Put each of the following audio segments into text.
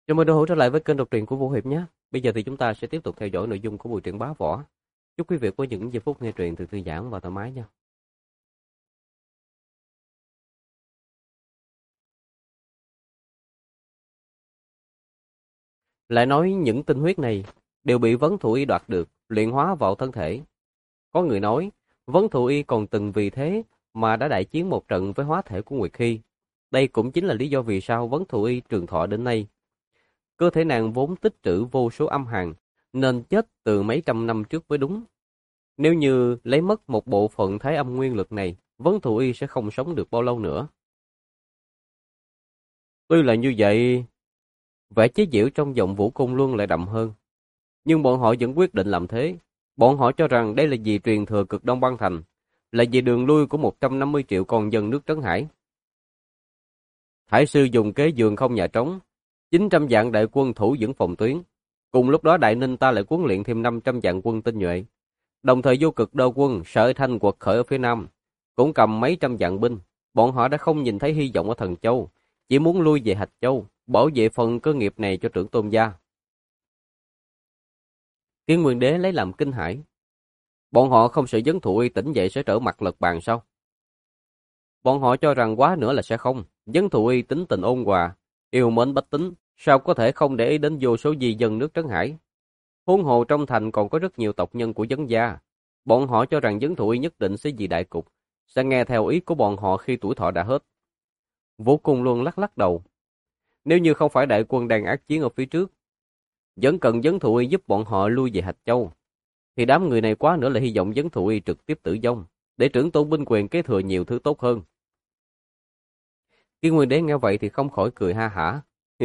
Chào mừng đồng hữu trở lại với kênh đọc truyện của Vũ Hiệp nhé. Bây giờ thì chúng ta sẽ tiếp tục theo dõi nội dung của buổi truyện bá võ. Chúc quý vị có những giây phút nghe truyện từ thư giãn và thoải mái nha. Lại nói những tinh huyết này đều bị Vấn Thụ Y đoạt được, luyện hóa vào thân thể. Có người nói, Vấn Thụ Y còn từng vì thế mà đã đại chiến một trận với hóa thể của Nguyệt Hy. Đây cũng chính là lý do vì sao Vấn Thụ Y trường thọ đến nay. Cơ thể nàng vốn tích trữ vô số âm hàn, nên chết từ mấy trăm năm trước mới đúng. Nếu như lấy mất một bộ phận thái âm nguyên lực này, Vấn Thụ Y sẽ không sống được bao lâu nữa. Tuy là như vậy, vẻ chế giễu trong giọng Vũ Cung Luân lại đậm hơn. Nhưng bọn họ vẫn quyết định làm thế. Bọn họ cho rằng đây là vì truyền thừa cực Đông Băng Thành, là vì đường lui của 150 triệu con dân nước Trấn Hải. Thái sư dùng kế giường không nhà trống, 900 vạn đại quân thủ vững phòng tuyến. Cùng lúc đó Đại Ninh ta lại huấn luyện thêm 500 vạn quân tinh nhuệ. Đồng thời vô cực đô quân Sở Thanh quật khởi ở phía nam, cũng cầm mấy trăm vạn binh. Bọn họ đã không nhìn thấy hy vọng ở Thần Châu, chỉ muốn lui về Hạch Châu, bảo vệ phần cơ nghiệp này cho trưởng tôn gia. Kiến Nguyên Đế lấy làm kinh hãi. Bọn họ không sợ Vấn Thụ Y tỉnh dậy sẽ trở mặt lật bàn sao? Bọn họ cho rằng quá nữa là sẽ không. Vấn Thụ Y tính tình ôn hòa, yêu mến bách tính, sao có thể không để ý đến vô số di dân nước Trấn Hải. Huống hồ trong thành còn có rất nhiều tộc nhân của Vấn gia. Bọn họ cho rằng Vấn Thụ Y nhất định sẽ vì đại cục, sẽ nghe theo ý của bọn họ khi tuổi thọ đã hết. Vũ Cung luôn lắc lắc đầu. Nếu như không phải đại quân đang ác chiến ở phía trước, vẫn cần Vấn Thụ Y giúp bọn họ lui về Hạch Châu, thì đám người này quá nữa là hy vọng Vấn Thụ Y trực tiếp tử vong, để trưởng tôn binh quyền kế thừa nhiều thứ tốt hơn. Kiên Nguyên Đế nghe vậy thì không khỏi cười ha hả.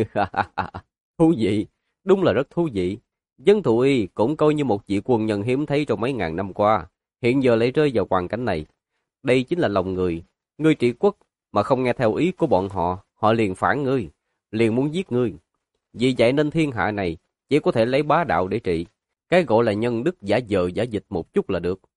Thú vị, đúng là rất thú vị. Vấn Thụ Y cũng coi như một vị quân nhân hiếm thấy trong mấy ngàn năm qua, hiện giờ lại rơi vào hoàn cảnh này. Đây chính là lòng người. Ngươi trị quốc mà không nghe theo ý của bọn họ, họ liền phản ngươi, liền muốn giết ngươi. Vì vậy nên thiên hạ này chỉ có thể lấy bá đạo để trị. Cái gọi là nhân đức giả dờ giả dịch một chút là được.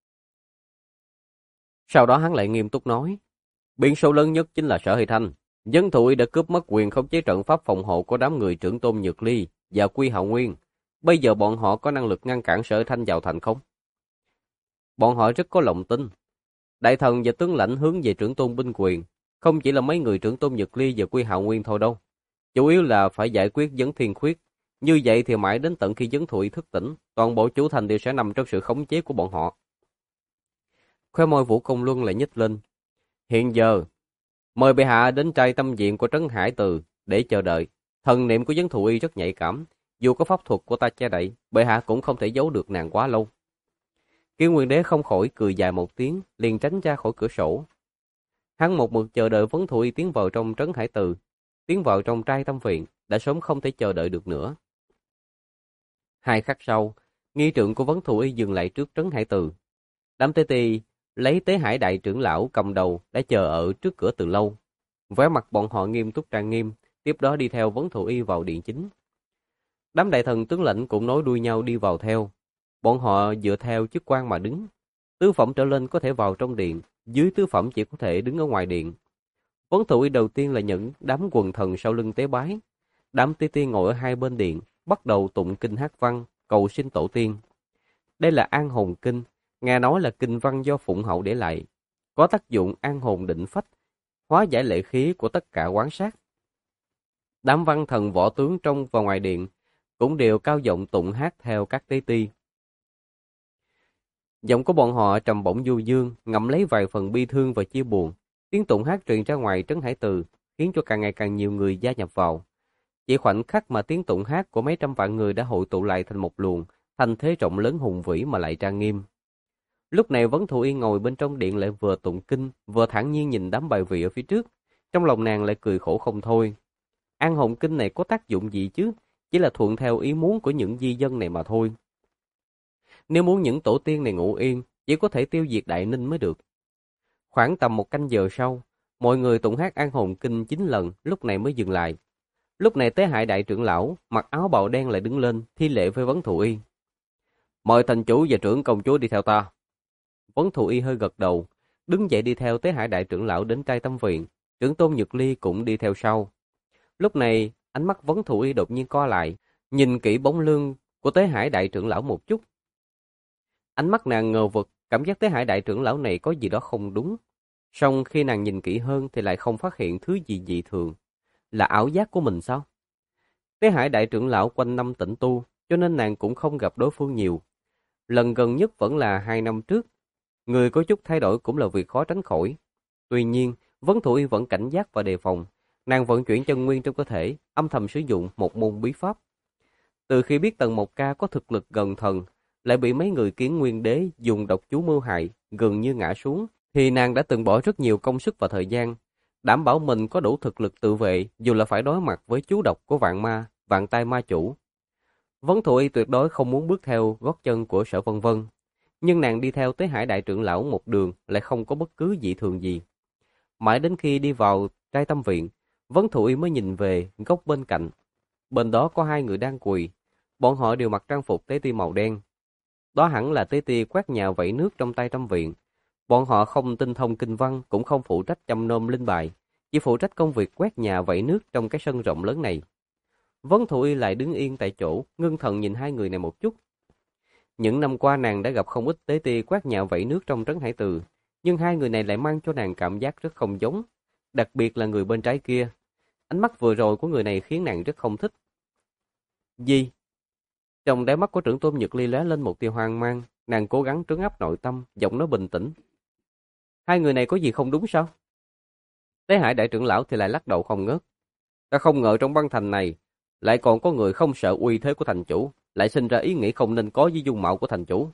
Sau đó hắn lại nghiêm túc nói, biến số lớn nhất chính là Sở Hy Thanh. Vấn Thụ Y đã cướp mất quyền khống chế trận pháp phòng hộ của đám người trưởng tôn Nhược Ly và Quy Hạo Nguyên. Bây giờ bọn họ có năng lực ngăn cản Sở Hy Thanh vào thành không? Bọn họ rất có lòng tin. Đại thần và tướng lãnh hướng về trưởng tôn binh quyền, không chỉ là mấy người trưởng tôn Nhật Ly và Quy Hạo Nguyên thôi đâu. Chủ yếu là phải giải quyết Vấn Thiên Khuyết. Như vậy thì mãi đến tận khi Vấn Thụ Y thức tỉnh, toàn bộ chủ thành đều sẽ nằm trong sự khống chế của bọn họ. Khóe môi Vũ Công Luân lại nhếch lên. Hiện giờ, mời bệ hạ đến trai tâm viện của Trấn Hải Từ để chờ đợi. Thần niệm của Vấn Thụ Y rất nhạy cảm, dù có pháp thuật của ta che đậy, bệ hạ cũng không thể giấu được nàng quá lâu. Kiên Nguyên Đế không khỏi cười dài một tiếng, liền tránh ra khỏi cửa sổ. Hắn một mực chờ đợi Vấn Thụ Y tiến vào trong Trấn Hải Từ, tiến vào trong trai tâm viện, đã sớm không thể chờ đợi được nữa. 2 khắc sau, nghi trượng của Vấn Thụ Y dừng lại trước Trấn Hải Từ. Đám tế ti lấy Tế Hải đại trưởng lão cầm đầu đã chờ ở trước cửa từ lâu. Vẻ mặt bọn họ nghiêm túc trang nghiêm, tiếp đó đi theo Vấn Thụ Y vào điện chính. Đám đại thần tướng lãnh cũng nối đuôi nhau đi vào theo. Bọn họ dựa theo chức quan mà đứng. Tứ phẩm trở lên có thể vào trong điện, dưới tứ phẩm chỉ có thể đứng ở ngoài điện. Vấn Thụ Y đầu tiên là những đám quần thần sau lưng tế bái. Đám tế ti ngồi ở hai bên điện, bắt đầu tụng kinh hát văn, cầu xin tổ tiên. Đây là An Hồn Kinh, nghe nói là kinh văn do Phụng Hậu để lại, có tác dụng an hồn định phách, hóa giải lệ khí của tất cả quán sát. Đám văn thần võ tướng trong và ngoài điện cũng đều cao giọng tụng hát theo các tế ti. Giọng của bọn họ trầm bổng du dương, ngậm lấy vài phần bi thương và chia buồn. Tiếng tụng hát truyền ra ngoài Trấn Hải Từ, khiến cho càng ngày càng nhiều người gia nhập vào. Chỉ khoảnh khắc mà tiếng tụng hát của mấy trăm vạn người đã hội tụ lại thành một luồng, thành thế rộng lớn hùng vĩ mà lại trang nghiêm. Lúc này Vấn Thụ Y ngồi bên trong điện lại vừa tụng kinh, vừa thản nhiên nhìn đám bài vị ở phía trước. Trong lòng nàng lại cười khổ không thôi. An Hồn Kinh này có tác dụng gì chứ? Chỉ là thuận theo ý muốn của những di dân này mà thôi. Nếu muốn những tổ tiên này ngủ yên, chỉ có thể tiêu diệt Đại Ninh mới được. Khoảng tầm 1 canh giờ sau, mọi người tụng hát An Hồn Kinh 9 lần, lúc này mới dừng lại. Lúc này Tế Hải đại trưởng lão, mặc áo bào đen lại đứng lên, thi lễ với Vấn Thụ Y. Mời thành chủ và trưởng công chúa đi theo ta. Vấn Thụ Y hơi gật đầu, đứng dậy đi theo Tế Hải đại trưởng lão đến trai tâm viện, trưởng tôn Nhược Ly cũng đi theo sau. Lúc này, ánh mắt Vấn Thụ Y đột nhiên co lại, nhìn kỹ bóng lưng của Tế Hải đại trưởng lão một chút. Ánh mắt nàng ngờ vực, cảm giác Tế Hải đại trưởng lão này có gì đó không đúng. Song khi nàng nhìn kỹ hơn thì lại không phát hiện thứ gì dị thường. Là ảo giác của mình sao? Tế Hải đại trưởng lão quanh năm tĩnh tu, cho nên nàng cũng không gặp đối phương nhiều. Lần gần nhất vẫn là 2 năm trước. Người có chút thay đổi cũng là việc khó tránh khỏi. Tuy nhiên, Vấn Thụ Y vẫn cảnh giác và đề phòng. Nàng vận chuyển chân nguyên trong cơ thể, âm thầm sử dụng một môn bí pháp. Từ khi biết Tần Mộc Ca có thực lực gần thần, lại bị mấy người Kiến Nguyên Đế dùng độc chú mưu hại, gần như ngã xuống, thì nàng đã từng bỏ rất nhiều công sức và thời gian, đảm bảo mình có đủ thực lực tự vệ dù là phải đối mặt với chú độc của vạn ma, vạn tai ma chủ. Vấn Thụ Y tuyệt đối không muốn bước theo gót chân của Sở Vân Vân, nhưng nàng đi theo Tế Hải đại trưởng lão một đường lại không có bất cứ dị thường gì. Mãi đến khi đi vào trai tâm viện, Vấn Thụ Y mới nhìn về góc bên cạnh. Bên đó có 2 người đang quỳ, bọn họ đều mặc trang phục tế ti màu đen. Đó hẳn là tế ti quét nhà vẩy nước trong tay trăm viện. Bọn họ không tinh thông kinh văn, cũng không phụ trách chăm nom linh bài, chỉ phụ trách công việc quét nhà vẩy nước trong cái sân rộng lớn này. Vấn Thụ Y lại đứng yên tại chỗ, ngưng thần nhìn 2 người này một chút. Những năm qua nàng đã gặp không ít tế ti quét nhà vẩy nước trong trấn Hải Từ, nhưng 2 người này lại mang cho nàng cảm giác rất không giống, đặc biệt là người bên trái kia. Ánh mắt vừa rồi của người này khiến nàng rất không thích. Gì? Trong đáy mắt của trưởng tôn Nhược Ly lóe lên một tia hoang mang, nàng cố gắng trấn áp nội tâm, giọng nói bình tĩnh. 2 người này có gì không đúng sao? Tế Hải đại trưởng lão thì lại lắc đầu không ngớt. Ta không ngờ trong băng thành này lại còn có người không sợ uy thế của thành chủ, lại sinh ra ý nghĩ không nên có với dung mạo của thành chủ.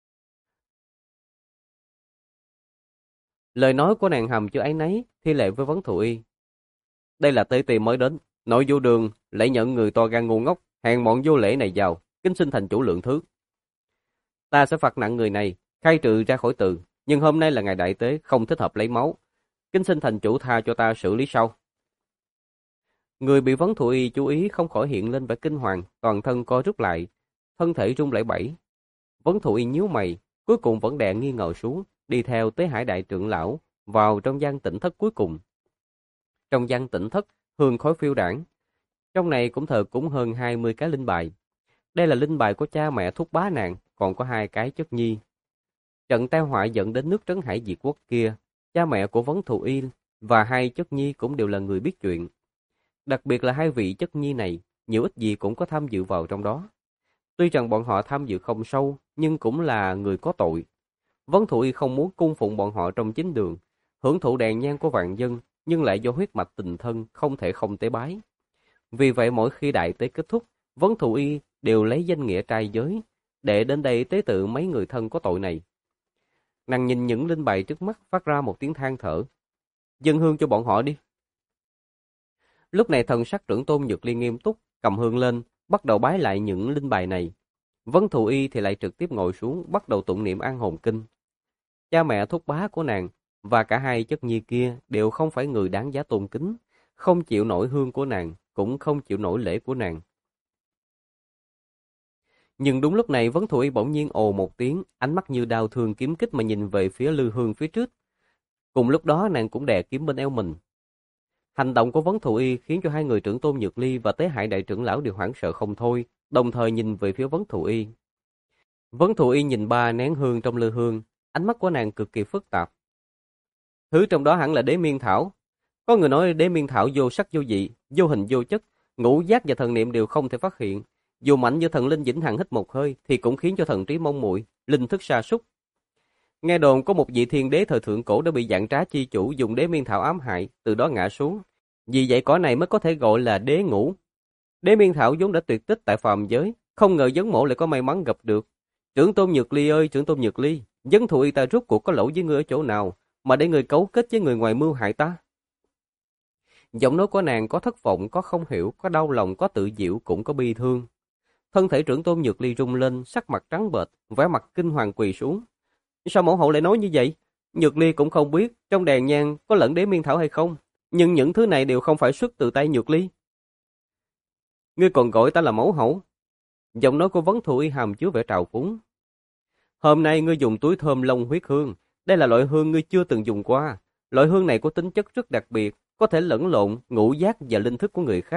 Lời nói của nàng hầm chứa áy náy, thi lệ với Vấn Thụ Y. Đây là tế ti mới đến, nội vô đường lại nhận người to gan ngu ngốc, hèn mọn vô lễ này vào, kính xin thành chủ lượng thứ. Ta sẽ phạt nặng người này, khai trừ ra khỏi từ, nhưng hôm nay là ngày đại tế, không thích hợp lấy máu. Kính xin thành chủ tha cho ta xử lý sau. Người bị Vấn Thụ Y chú ý không khỏi hiện lên vẻ kinh hoàng, toàn thân co rút lại, thân thể rung lẩy bẩy. Vấn Thụ Y nhíu mày, cuối cùng vẫn đè nghi ngờ xuống, đi theo Tế Hải đại trưởng lão vào trong gian tĩnh thất cuối cùng. Trong gian tĩnh thất, hương khói phiêu đảng. Trong này cũng thờ cúng hơn 20 cái linh bài. Đây là linh bài của cha mẹ thúc bá nàng, còn có 2 cái chất nhi. Trận tai họa dẫn đến nước Trấn Hải diệt quốc kia, cha mẹ của Vấn Thụ Y và 2 chất nhi cũng đều là người biết chuyện. Đặc biệt là 2 vị chất nhi này, nhiều ít gì cũng có tham dự vào trong đó. Tuy rằng bọn họ tham dự không sâu, nhưng cũng là người có tội. Vấn Thụ Y không muốn cung phụng bọn họ trong chính đường, hưởng thụ đèn nhang của vạn dân, nhưng lại do huyết mạch tình thân không thể không tế bái. Vì vậy mỗi khi đại tế kết thúc, Vấn Thụ Y đều lấy danh nghĩa trai giới, để đến đây tế tự mấy người thân có tội này. Nàng nhìn những linh bài trước mắt phát ra một tiếng than thở. Dâng hương cho bọn họ đi. Lúc này thần sắc trưởng tôn Nhược Ly nghiêm túc, cầm hương lên, bắt đầu bái lại những linh bài này. Vấn Thụ Y thì lại trực tiếp ngồi xuống, bắt đầu tụng niệm An Hồn Kinh. Cha mẹ thúc bá của nàng và cả 2 chất nhi kia đều không phải người đáng giá tôn kính, không chịu nổi hương của nàng, cũng không chịu nổi lễ của nàng. Nhưng đúng lúc này Vấn Thụ Y bỗng nhiên ồ một tiếng, ánh mắt như đao thương kiếm kích mà nhìn về phía lư hương phía trước. Cùng lúc đó nàng cũng đè kiếm bên eo mình. Hành động của Vấn Thụ Y khiến cho 2 người trưởng tôn Nhược Ly và Tế Hải đại trưởng lão đều hoảng sợ không thôi, đồng thời nhìn về phía Vấn Thụ Y. Vấn Thụ Y nhìn 3 nén hương trong lư hương, ánh mắt của nàng cực kỳ phức tạp. Thứ trong đó hẳn là đế miên thảo. Có người nói đế miên thảo vô sắc vô vị, vô hình vô chất, ngũ giác và thần niệm đều không thể phát hiện. Dù mạnh như thần linh vĩnh hằng hít một hơi thì cũng khiến cho thần trí mông muội, linh thức sa sút. Nghe đồn có một vị thiên đế thời thượng cổ đã bị dạng trá chi chủ dùng đế miên thảo ám hại, từ đó ngã xuống. Vì vậy cỏ này mới có thể gọi là đế ngũ. Đế miên thảo vốn đã tuyệt tích tại phàm giới, không ngờ Vấn Mộ lại có may mắn gặp được. Trưởng tôn Nhược Ly ơi, trưởng tôn Nhược Ly, Vấn Thụ Y ta rốt cuộc có lỗi với ngươi ở chỗ nào mà để người cấu kết với người ngoài mưu hại ta? Giọng nói của nàng có thất vọng, có không hiểu, có đau lòng, có tự diệu, cũng có bi thương. Thân thể trưởng tôn Nhược Ly rung lên, sắc mặt trắng bệch, vẻ mặt kinh hoàng quỳ xuống. Sao mẫu hậu lại nói như vậy? Nhược Ly cũng không biết trong đèn nhang có lẫn đế miên thảo hay không, nhưng những thứ này đều không phải xuất từ tay Nhược Ly. Ngươi còn gọi ta là mẫu hậu? Giọng nói của Vấn Thụ Y hàm chứa vẻ trào phúng. Hôm nay ngươi dùng túi thơm long huyết hương, đây là loại hương ngươi chưa từng dùng qua. Loại hương này có tính chất rất đặc biệt, có thể lẫn lộn ngũ giác và linh thức của người khác,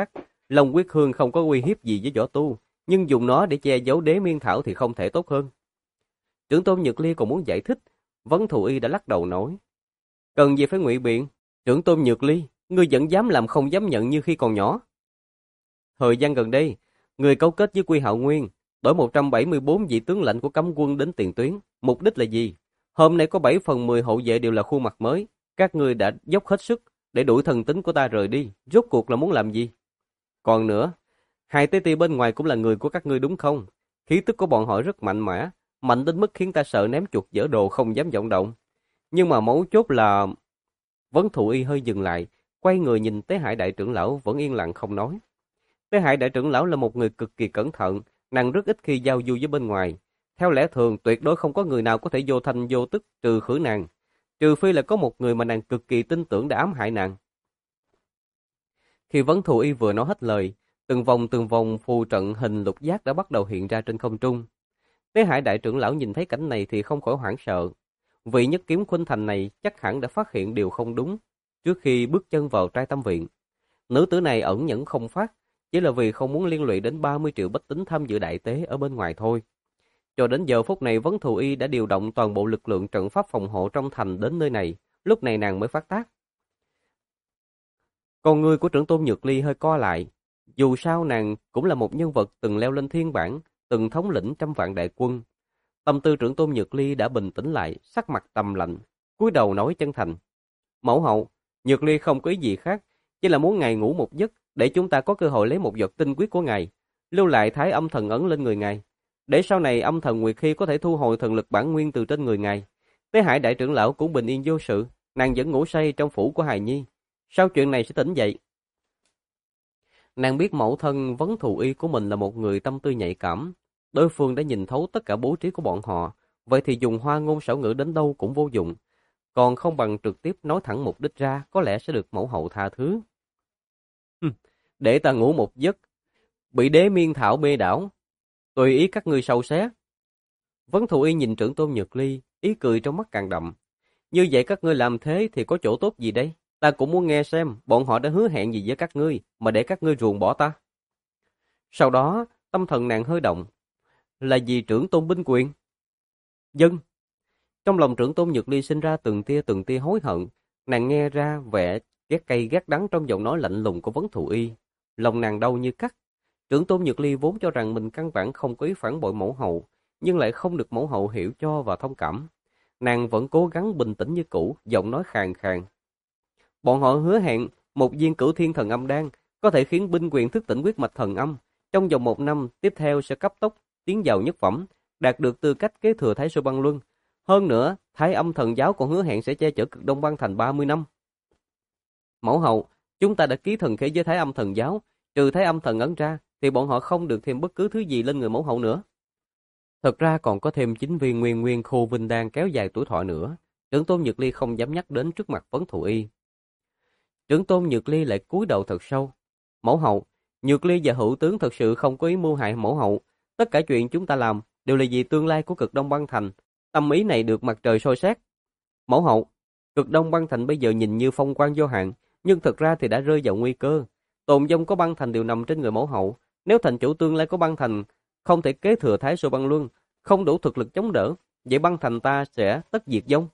Long huyết hương không có uy hiếp gì với võ tu, nhưng dùng nó để che giấu đế miên thảo thì không thể tốt hơn. Trưởng tôn Nhược Ly còn muốn giải thích, Vấn Thù Y đã lắc đầu nói. Cần gì phải ngụy biện, trưởng tôn Nhược Ly, ngươi vẫn dám làm không dám nhận như khi còn nhỏ. Thời gian gần đây, người cấu kết với Quy Hạo Nguyên, đổi 174 vị tướng lãnh của cấm quân đến tiền tuyến. Mục đích là gì? Hôm nay có 7 phần 10 hậu vệ đều là khuôn mặt mới. Các ngươi đã dốc hết sức để đuổi thần tính của ta rời đi. Rốt cuộc là muốn làm gì? Còn nữa, hai tế ti bên ngoài cũng là người của các ngươi đúng không? Khí tức của bọn họ rất mạnh mẽ, mạnh đến mức khiến ta sợ ném chuột dỡ đồ không dám vọng động. Nhưng mà mấu chốt là... Vấn Thụ Y hơi dừng lại, quay người nhìn Tế Hải đại trưởng lão vẫn yên lặng không nói. Tế Hải đại trưởng lão là một người cực kỳ cẩn thận, nàng rất ít khi giao du với bên ngoài. Theo lẽ thường tuyệt đối không có người nào có thể vô thanh vô tức trừ khử nàng, trừ phi là có một người mà nàng cực kỳ tin tưởng đã ám hại nàng. Khi Vấn Thù Y vừa nói hết lời, từng vòng phù trận hình lục giác đã bắt đầu hiện ra trên không trung. Tế Hải đại trưởng lão nhìn thấy cảnh này thì không khỏi hoảng sợ. Vị nhất kiếm khuynh thành này chắc hẳn đã phát hiện điều không đúng trước khi bước chân vào trai tâm viện. Nữ tử này ẩn nhẫn không phát, chỉ là vì không muốn liên lụy đến 30 triệu bách tính tham dự đại tế ở bên ngoài thôi. Cho đến giờ phút này Vấn Thù Y đã điều động toàn bộ lực lượng trận pháp phòng hộ trong thành đến nơi này, lúc này nàng mới phát tác. Con người của trưởng tôn Nhược Ly hơi co lại, dù sao nàng cũng là một nhân vật từng leo lên thiên bảng, từng thống lĩnh trăm vạn đại quân. Tâm tư trưởng tôn Nhược Ly đã bình tĩnh lại, sắc mặt trầm lạnh, cúi đầu nói chân thành. Mẫu hậu, Nhược Ly không có ý gì khác, chỉ là muốn ngài ngủ một giấc, để chúng ta có cơ hội lấy một giọt tinh huyết của ngài, lưu lại thái âm thần ấn lên người ngài, để sau này âm thần Nguyệt Khi có thể thu hồi thần lực bản nguyên từ trên người ngài. Tế Hải đại trưởng lão cũng bình yên vô sự, nàng vẫn ngủ say trong phủ của hài nhi. Sau chuyện này sẽ tỉnh dậy. Nàng biết mẫu thân Vấn Thù Y của mình là một người tâm tư nhạy cảm, đối phương đã nhìn thấu tất cả bố trí của bọn họ, vậy thì dùng hoa ngôn xảo ngữ đến đâu cũng vô dụng, còn không bằng trực tiếp nói thẳng mục đích ra, có lẽ sẽ được mẫu hậu tha thứ. Để ta ngủ một giấc, bị đế miên thảo bê đảo, tùy ý các ngươi sâu xé. Vấn Thù Y nhìn trưởng tôn Nhược Ly, ý cười trong mắt càng đậm. Như vậy các ngươi làm thế thì có chỗ tốt gì đây? Ta cũng muốn nghe xem bọn họ đã hứa hẹn gì với các ngươi mà để các ngươi ruồng bỏ ta. Sau đó, tâm thần nàng hơi động. Là vì trưởng tôn binh quyền? Dân. Trong lòng trưởng tôn Nhược Ly sinh ra từng tia hối hận. Nàng nghe ra vẻ ghét cay ghét đắng trong giọng nói lạnh lùng của Vấn Thù Y. Lòng nàng đau như cắt. Trưởng tôn Nhược Ly vốn cho rằng mình căn bản không có ý phản bội mẫu hậu, nhưng lại không được mẫu hậu hiểu cho và thông cảm. Nàng vẫn cố gắng bình tĩnh như cũ, giọng nói khàn khàn. Bọn họ hứa hẹn một viên cửu thiên thần âm đan có thể khiến binh quyền thức tỉnh huyết mạch thần âm. Trong vòng 1 năm tiếp theo sẽ cấp tốc tiến vào nhất phẩm, đạt được tư cách kế thừa Thái Sơ Băng Luân. Hơn nữa, Thái Âm Thần Giáo còn hứa hẹn sẽ che chở Cực Đông Băng Thành 30 năm. Mẫu hậu, chúng ta đã ký thần khế với Thái Âm Thần Giáo, trừ Thái Âm Thần ấn ra, thì bọn họ không được thêm bất cứ thứ gì lên người mẫu hậu nữa. Thật ra còn có thêm 9 viên nguyên nguyên khô vinh đan kéo dài tuổi thọ nữa. Trưởng tôn Nhược Ly không dám nhắc đến trước mặt Vấn Thù Y. Trưởng tôn Nhược Ly lại cúi đầu thật sâu. Mẫu hậu, Nhược Ly và hữu tướng thật sự không có ý mưu hại mẫu hậu. Tất cả chuyện chúng ta làm đều là vì tương lai của Cực Đông Băng Thành. Tâm ý này được mặt trời soi xét. Mẫu hậu, Cực Đông Băng Thành bây giờ nhìn như phong quang vô hạn, nhưng thực ra thì đã rơi vào nguy cơ. Tồn vong của băng thành đều nằm trên người mẫu hậu. Nếu thành chủ tương lai của băng thành không thể kế thừa Thái Sơ Băng Luân, không đủ thực lực chống đỡ, vậy băng thành ta sẽ tất diệt vong.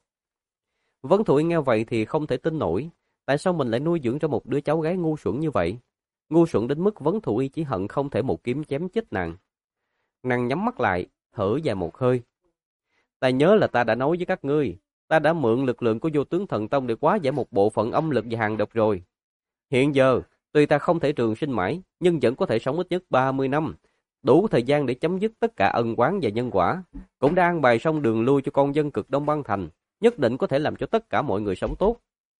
Vấn Thụy nghe vậy thì không thể tin nổi. Tại sao mình lại nuôi dưỡng cho một đứa cháu gái ngu xuẩn như vậy? Ngu xuẩn đến mức Vấn Thụ Y chỉ hận không thể một kiếm chém chết nàng. Nàng nhắm mắt lại, thở dài một hơi. Ta nhớ là ta đã nói với các ngươi, ta đã mượn lực lượng của Vô Tướng Thần Tông để hóa giải một bộ phận âm lực và hàng độc rồi. Hiện giờ, tuy ta không thể trường sinh mãi, nhưng vẫn có thể sống ít nhất 30 năm, đủ thời gian để chấm dứt tất cả ân oán và nhân quả. Cũng đã an bài xong đường lui cho con dân Cực Đông Băng Thành, nhất định có thể làm cho tất cả mọi người sống tốt.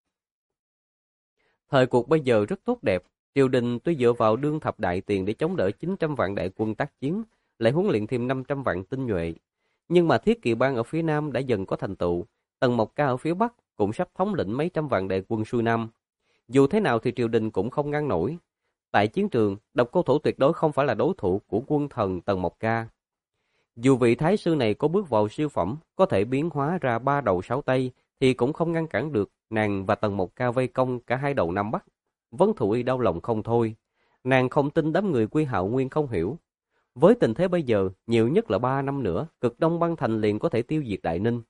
Thời cuộc bây giờ rất tốt đẹp, triều đình tuy dựa vào đương thập đại tiền để chống đỡ 900 vạn đại quân tác chiến, lại huấn luyện thêm 500 vạn tinh nhuệ. Nhưng mà Thiết Kỵ Bang ở phía Nam đã dần có thành tựu, Tần Mộc Ca ở phía Bắc cũng sắp thống lĩnh mấy trăm vạn đại quân xuôi Nam. Dù thế nào thì triều đình cũng không ngăn nổi. Tại chiến trường, Độc Cô Thủ tuyệt đối không phải là đối thủ của quân thần Tần Mộc Ca. Dù vị thái sư này có bước vào siêu phẩm, có thể biến hóa ra 3 đầu 6 tay, thì cũng không ngăn cản được nàng và Tần Mộc Ca vây công cả 2 đầu Nam Bắc. Vấn Thụ Y đau lòng không thôi. Nàng không tin đám người Quy Hạo Nguyên không hiểu. Với tình thế bây giờ, nhiều nhất là 3 năm nữa, Cực Đông Băng Thành liền có thể tiêu diệt Đại Ninh.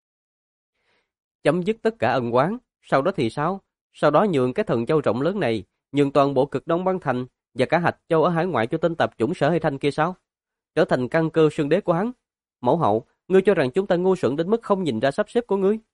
Chấm dứt tất cả ân oán, sau đó thì sao? Sau đó nhường cái thần châu rộng lớn này, nhường toàn bộ Cực Đông Băng Thành và cả Hạch Châu ở hải ngoại cho tên tạp chủng Sở Hay Thanh kia sao? Trở thành căn cơ xương đế của hắn. Mẫu hậu, ngươi cho rằng chúng ta ngu xuẩn đến mức không nhìn ra sắp xếp của ngươi?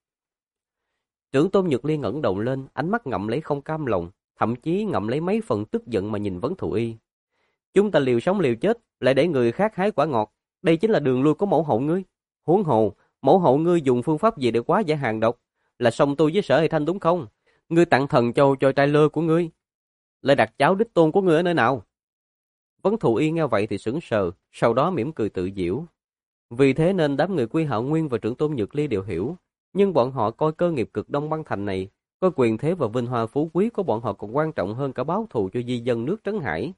Trưởng Tôn Nhược Liên ngẩng đầu lên, ánh mắt ngậm lấy không cam lòng, thậm chí ngậm lấy mấy phần tức giận mà nhìn Vấn Thụ Y. Chúng ta liều sống liều chết, lại để người khác hái quả ngọt, đây chính là đường lui của mẫu hậu ngươi. Huống hồ, mẫu hậu ngươi dùng phương pháp gì để quá giải hàng độc? Là song tu với Sở Hay Thanh đúng không? Ngươi tặng thần châu cho trai lơ của ngươi, lại đặt cháu đích tôn của ngươi ở nơi nào? Vấn Thụ Y nghe vậy thì sững sờ, sau đó mỉm cười tự giễu. Vì thế nên đám người Quy Hạo Nguyên và Trưởng Tôn Nhược Ly đều hiểu, nhưng bọn họ coi cơ nghiệp Cực Đông Băng Thành này, coi quyền thế và vinh hoa phú quý của bọn họ còn quan trọng hơn cả báo thù cho di dân nước Trấn Hải.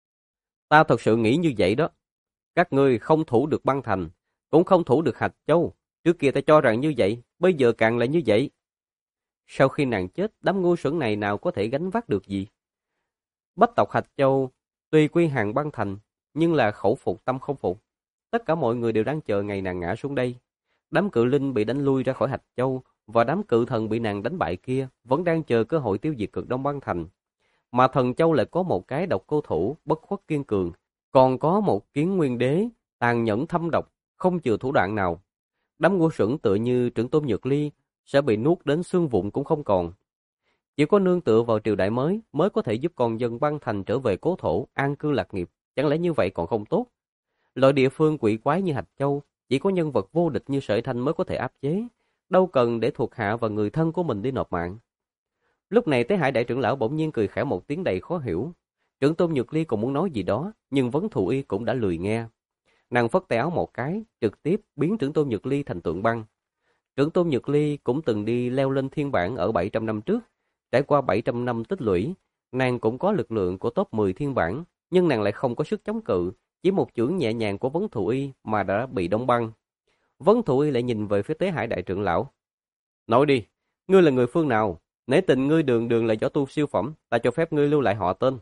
Ta thật sự nghĩ như vậy đó. Các ngươi không thủ được Băng Thành, cũng không thủ được Hạch Châu. Trước kia ta cho rằng như vậy, bây giờ càng là như vậy. Sau khi nàng chết, đám ngu xuẩn này nào có thể gánh vác được gì? Bách tộc Hạch Châu tuy quy hàng Băng Thành, nhưng là khẩu phục tâm không phục. Tất cả mọi người đều đang chờ ngày nàng ngã xuống đây. Đám cự linh bị đánh lui ra khỏi Hạch Châu và đám cự thần bị nàng đánh bại kia vẫn đang chờ cơ hội tiêu diệt Cực Đông Băng Thành. Mà Thần Châu lại có một cái độc cô thủ bất khuất kiên cường, còn có một Kiến Nguyên Đế tàn nhẫn thâm độc, không chừa thủ đoạn nào. Đám ngu xuẩn tựa như Trưởng Tôn Nhược Ly sẽ bị nuốt đến xương vụn cũng không còn. Chỉ có nương tựa vào triều đại mới có thể giúp con dân Băng Thành trở về cố thổ, an cư lạc nghiệp. Chẳng lẽ như vậy còn không tốt? Loại địa phương quỷ quái như Hạch Châu, chỉ có nhân vật vô địch như Sở Thanh mới có thể áp chế, đâu cần để thuộc hạ và người thân của mình đi nộp mạng. Lúc này Tế Hải đại trưởng lão bỗng nhiên cười khẽ một tiếng đầy khó hiểu. Trưởng Tôn Nhược Ly còn muốn nói gì đó, nhưng Vấn Thụ Y cũng đã lười nghe. Nàng phất tay áo một cái, trực tiếp biến Trưởng Tôn Nhược Ly thành tượng băng. Trưởng Tôn Nhược Ly cũng từng đi leo lên thiên bảng ở 700 năm trước, trải qua 700 năm tích lũy, nàng cũng có lực lượng của top 10 thiên bảng, nhưng nàng lại không có sức chống cự, chỉ một chưởng nhẹ nhàng của Vấn Thụ Y mà đã bị đóng băng. Vấn Thụ Y lại nhìn về phía Tế Hải đại trưởng lão. Nói đi, ngươi là người phương nào? Nể tình ngươi đường đường là võ tu siêu phẩm, ta cho phép ngươi lưu lại họ tên.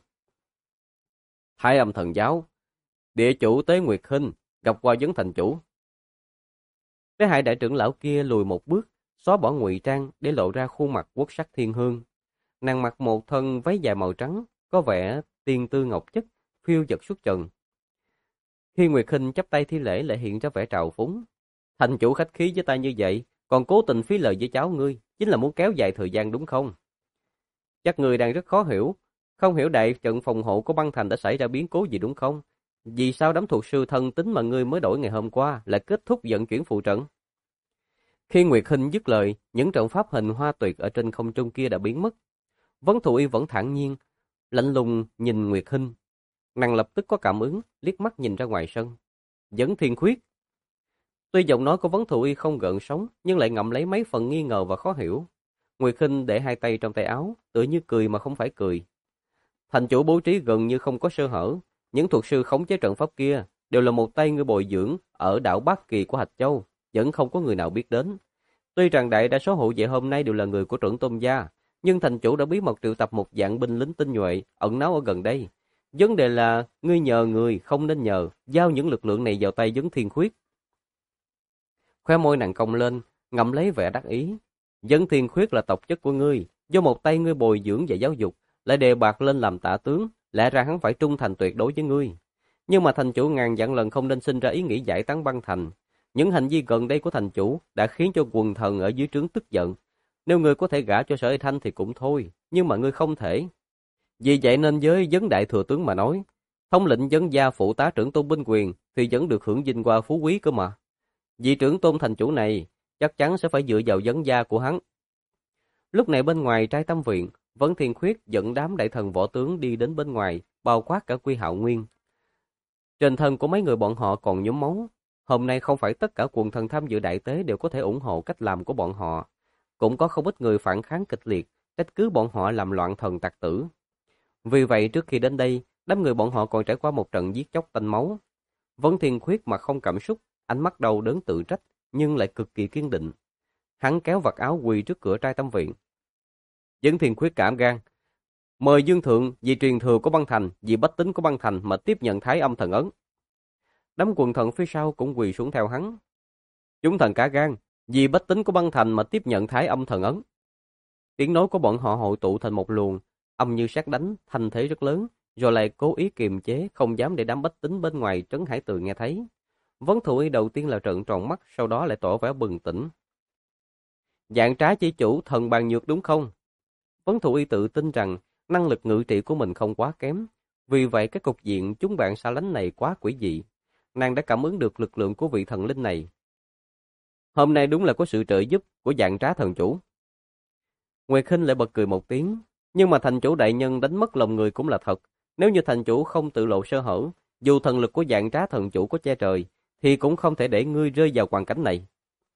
Thái Âm Thần Giáo, địa chủ Tế Nguyệt Hinh, gặp qua Vấn thành chủ. Tế Hải đại trưởng lão kia lùi một bước, xóa bỏ ngụy trang để lộ ra khuôn mặt quốc sắc thiên hương. Nàng mặc một thân váy dài màu trắng, có vẻ tiên tư ngọc chất, phiêu dật xuất trần. Khi Nguyệt Hinh chắp tay thi lễ lại hiện ra vẻ trào phúng. Thành chủ khách khí với ta như vậy, còn cố tình phí lời với cháu ngươi, chính là muốn kéo dài thời gian đúng không? Chắc ngươi đang rất khó hiểu, không hiểu đại trận phòng hộ của Băng Thành đã xảy ra biến cố gì đúng không? Vì sao đám thuộc sư thân tín mà ngươi mới đổi ngày hôm qua lại kết thúc vận chuyển phụ trận? Khi Nguyệt Hinh dứt lời, những trận pháp hình hoa tuyệt ở trên không trung kia đã biến mất. Vấn Thụ Y vẫn thản nhiên, lạnh lùng nhìn Nguyệt Hinh. Nàng lập tức có cảm ứng, liếc mắt nhìn ra ngoài sân. Vấn Thiên Khuyết. Tuy giọng nói của Vấn Thụ Y không gợn sóng, nhưng lại ngậm lấy mấy phần nghi ngờ và khó hiểu. Nguyệt Hinh để hai tay trong tay áo, tựa như cười mà không phải cười. Thành chủ bố trí gần như không có sơ hở, những thuật sư khống chế trận pháp kia đều là một tay người bồi dưỡng ở đảo Bát Kỳ của Hạch Châu, vẫn không có người nào biết đến. Tuy rằng đại đa số hộ vệ hôm nay đều là người của Trưởng Tôn gia, nhưng thành chủ đã bí mật triệu tập một dạng binh lính tinh nhuệ ẩn náu ở gần đây. Vấn đề là ngươi nhờ người không nên nhờ, giao những lực lượng này vào tay Vấn Thiên Khuyết. Khóe môi nàng cong lên, ngậm lấy vẻ đắc ý. Vấn Thiên Khuyết là tộc chất của ngươi, do một tay ngươi bồi dưỡng và giáo dục, lại đề bạt lên làm tả tướng, lẽ ra hắn phải trung thành tuyệt đối với ngươi. Nhưng mà thành chủ ngàn dặn lần không nên sinh ra ý nghĩ giải tán Băng Thành. Những hành vi gần đây của thành chủ đã khiến cho quần thần ở dưới trướng tức giận. Nếu ngươi có thể gả cho Sở Hay Thanh thì cũng thôi, nhưng mà ngươi không thể. Vì vậy nên với Vấn đại thừa tướng mà nói, thống lĩnh Vấn gia phụ tá trưởng tôn binh quyền thì vẫn được hưởng vinh hoa phú quý cơ mà. Vị trưởng tôn thành chủ này chắc chắn sẽ phải dựa vào Vấn gia của hắn. Lúc này bên ngoài Trai Tâm viện, Vấn Thiên Khuyết dẫn đám đại thần võ tướng đi đến bên ngoài, bao quát cả Quy Hạo Nguyên. Trên thân của mấy người bọn họ còn nhuốm máu. Hôm nay không phải tất cả quần thần tham dự đại tế đều có thể ủng hộ cách làm của bọn họ. Cũng có không ít người phản kháng kịch liệt, trách cứ bọn họ làm loạn thần tặc tử. Vì vậy trước khi đến đây, đám người bọn họ còn trải qua một trận giết chóc tanh máu. Vấn Thiên Khuyết mặt không cảm xúc, ánh mắt đau đớn tự trách, nhưng lại cực kỳ kiên định. Hắn kéo vạt áo quỳ trước cửa Trai Tâm viện. Vấn Thiên Khuyết cảm gan, Mời Dương Thượng vì truyền thừa của băng thành, vì bách tính của băng thành mà tiếp nhận Thái Âm thần ấn. Đám quần thần phía sau cũng quỳ xuống theo hắn. Chúng thần cả gan, vì bách tính của băng thành mà tiếp nhận Thái Âm thần ấn. Tiếng nói của bọn họ hội tụ thành một luồng, âm như sét đánh, thanh thế rất lớn, rồi lại cố ý kiềm chế, không dám để đám bách tính bên ngoài Trấn Hải Từ nghe thấy. Vấn Thụ Y đầu tiên là trợn tròn mắt, sau đó lại tỏ vẻ bừng tỉnh. Dạng trá chi chủ thần bàn nhược đúng không? Vấn Thụ Y tự tin rằng năng lực ngự trị của mình không quá kém, vì vậy cái cục diện chúng bạn xa lánh này quá quỷ dị. Nàng đã cảm ứng được lực lượng của vị thần linh này. Hôm nay đúng là có sự trợ giúp của dạng trá thần chủ. Nguyệt Hinh lại bật cười một tiếng, nhưng mà thành chủ đại nhân đánh mất lòng người cũng là thật. Nếu như thành chủ không tự lộ sơ hở, dù thần lực của dạng trá thần chủ có che trời, thì cũng không thể để ngươi rơi vào hoàn cảnh này.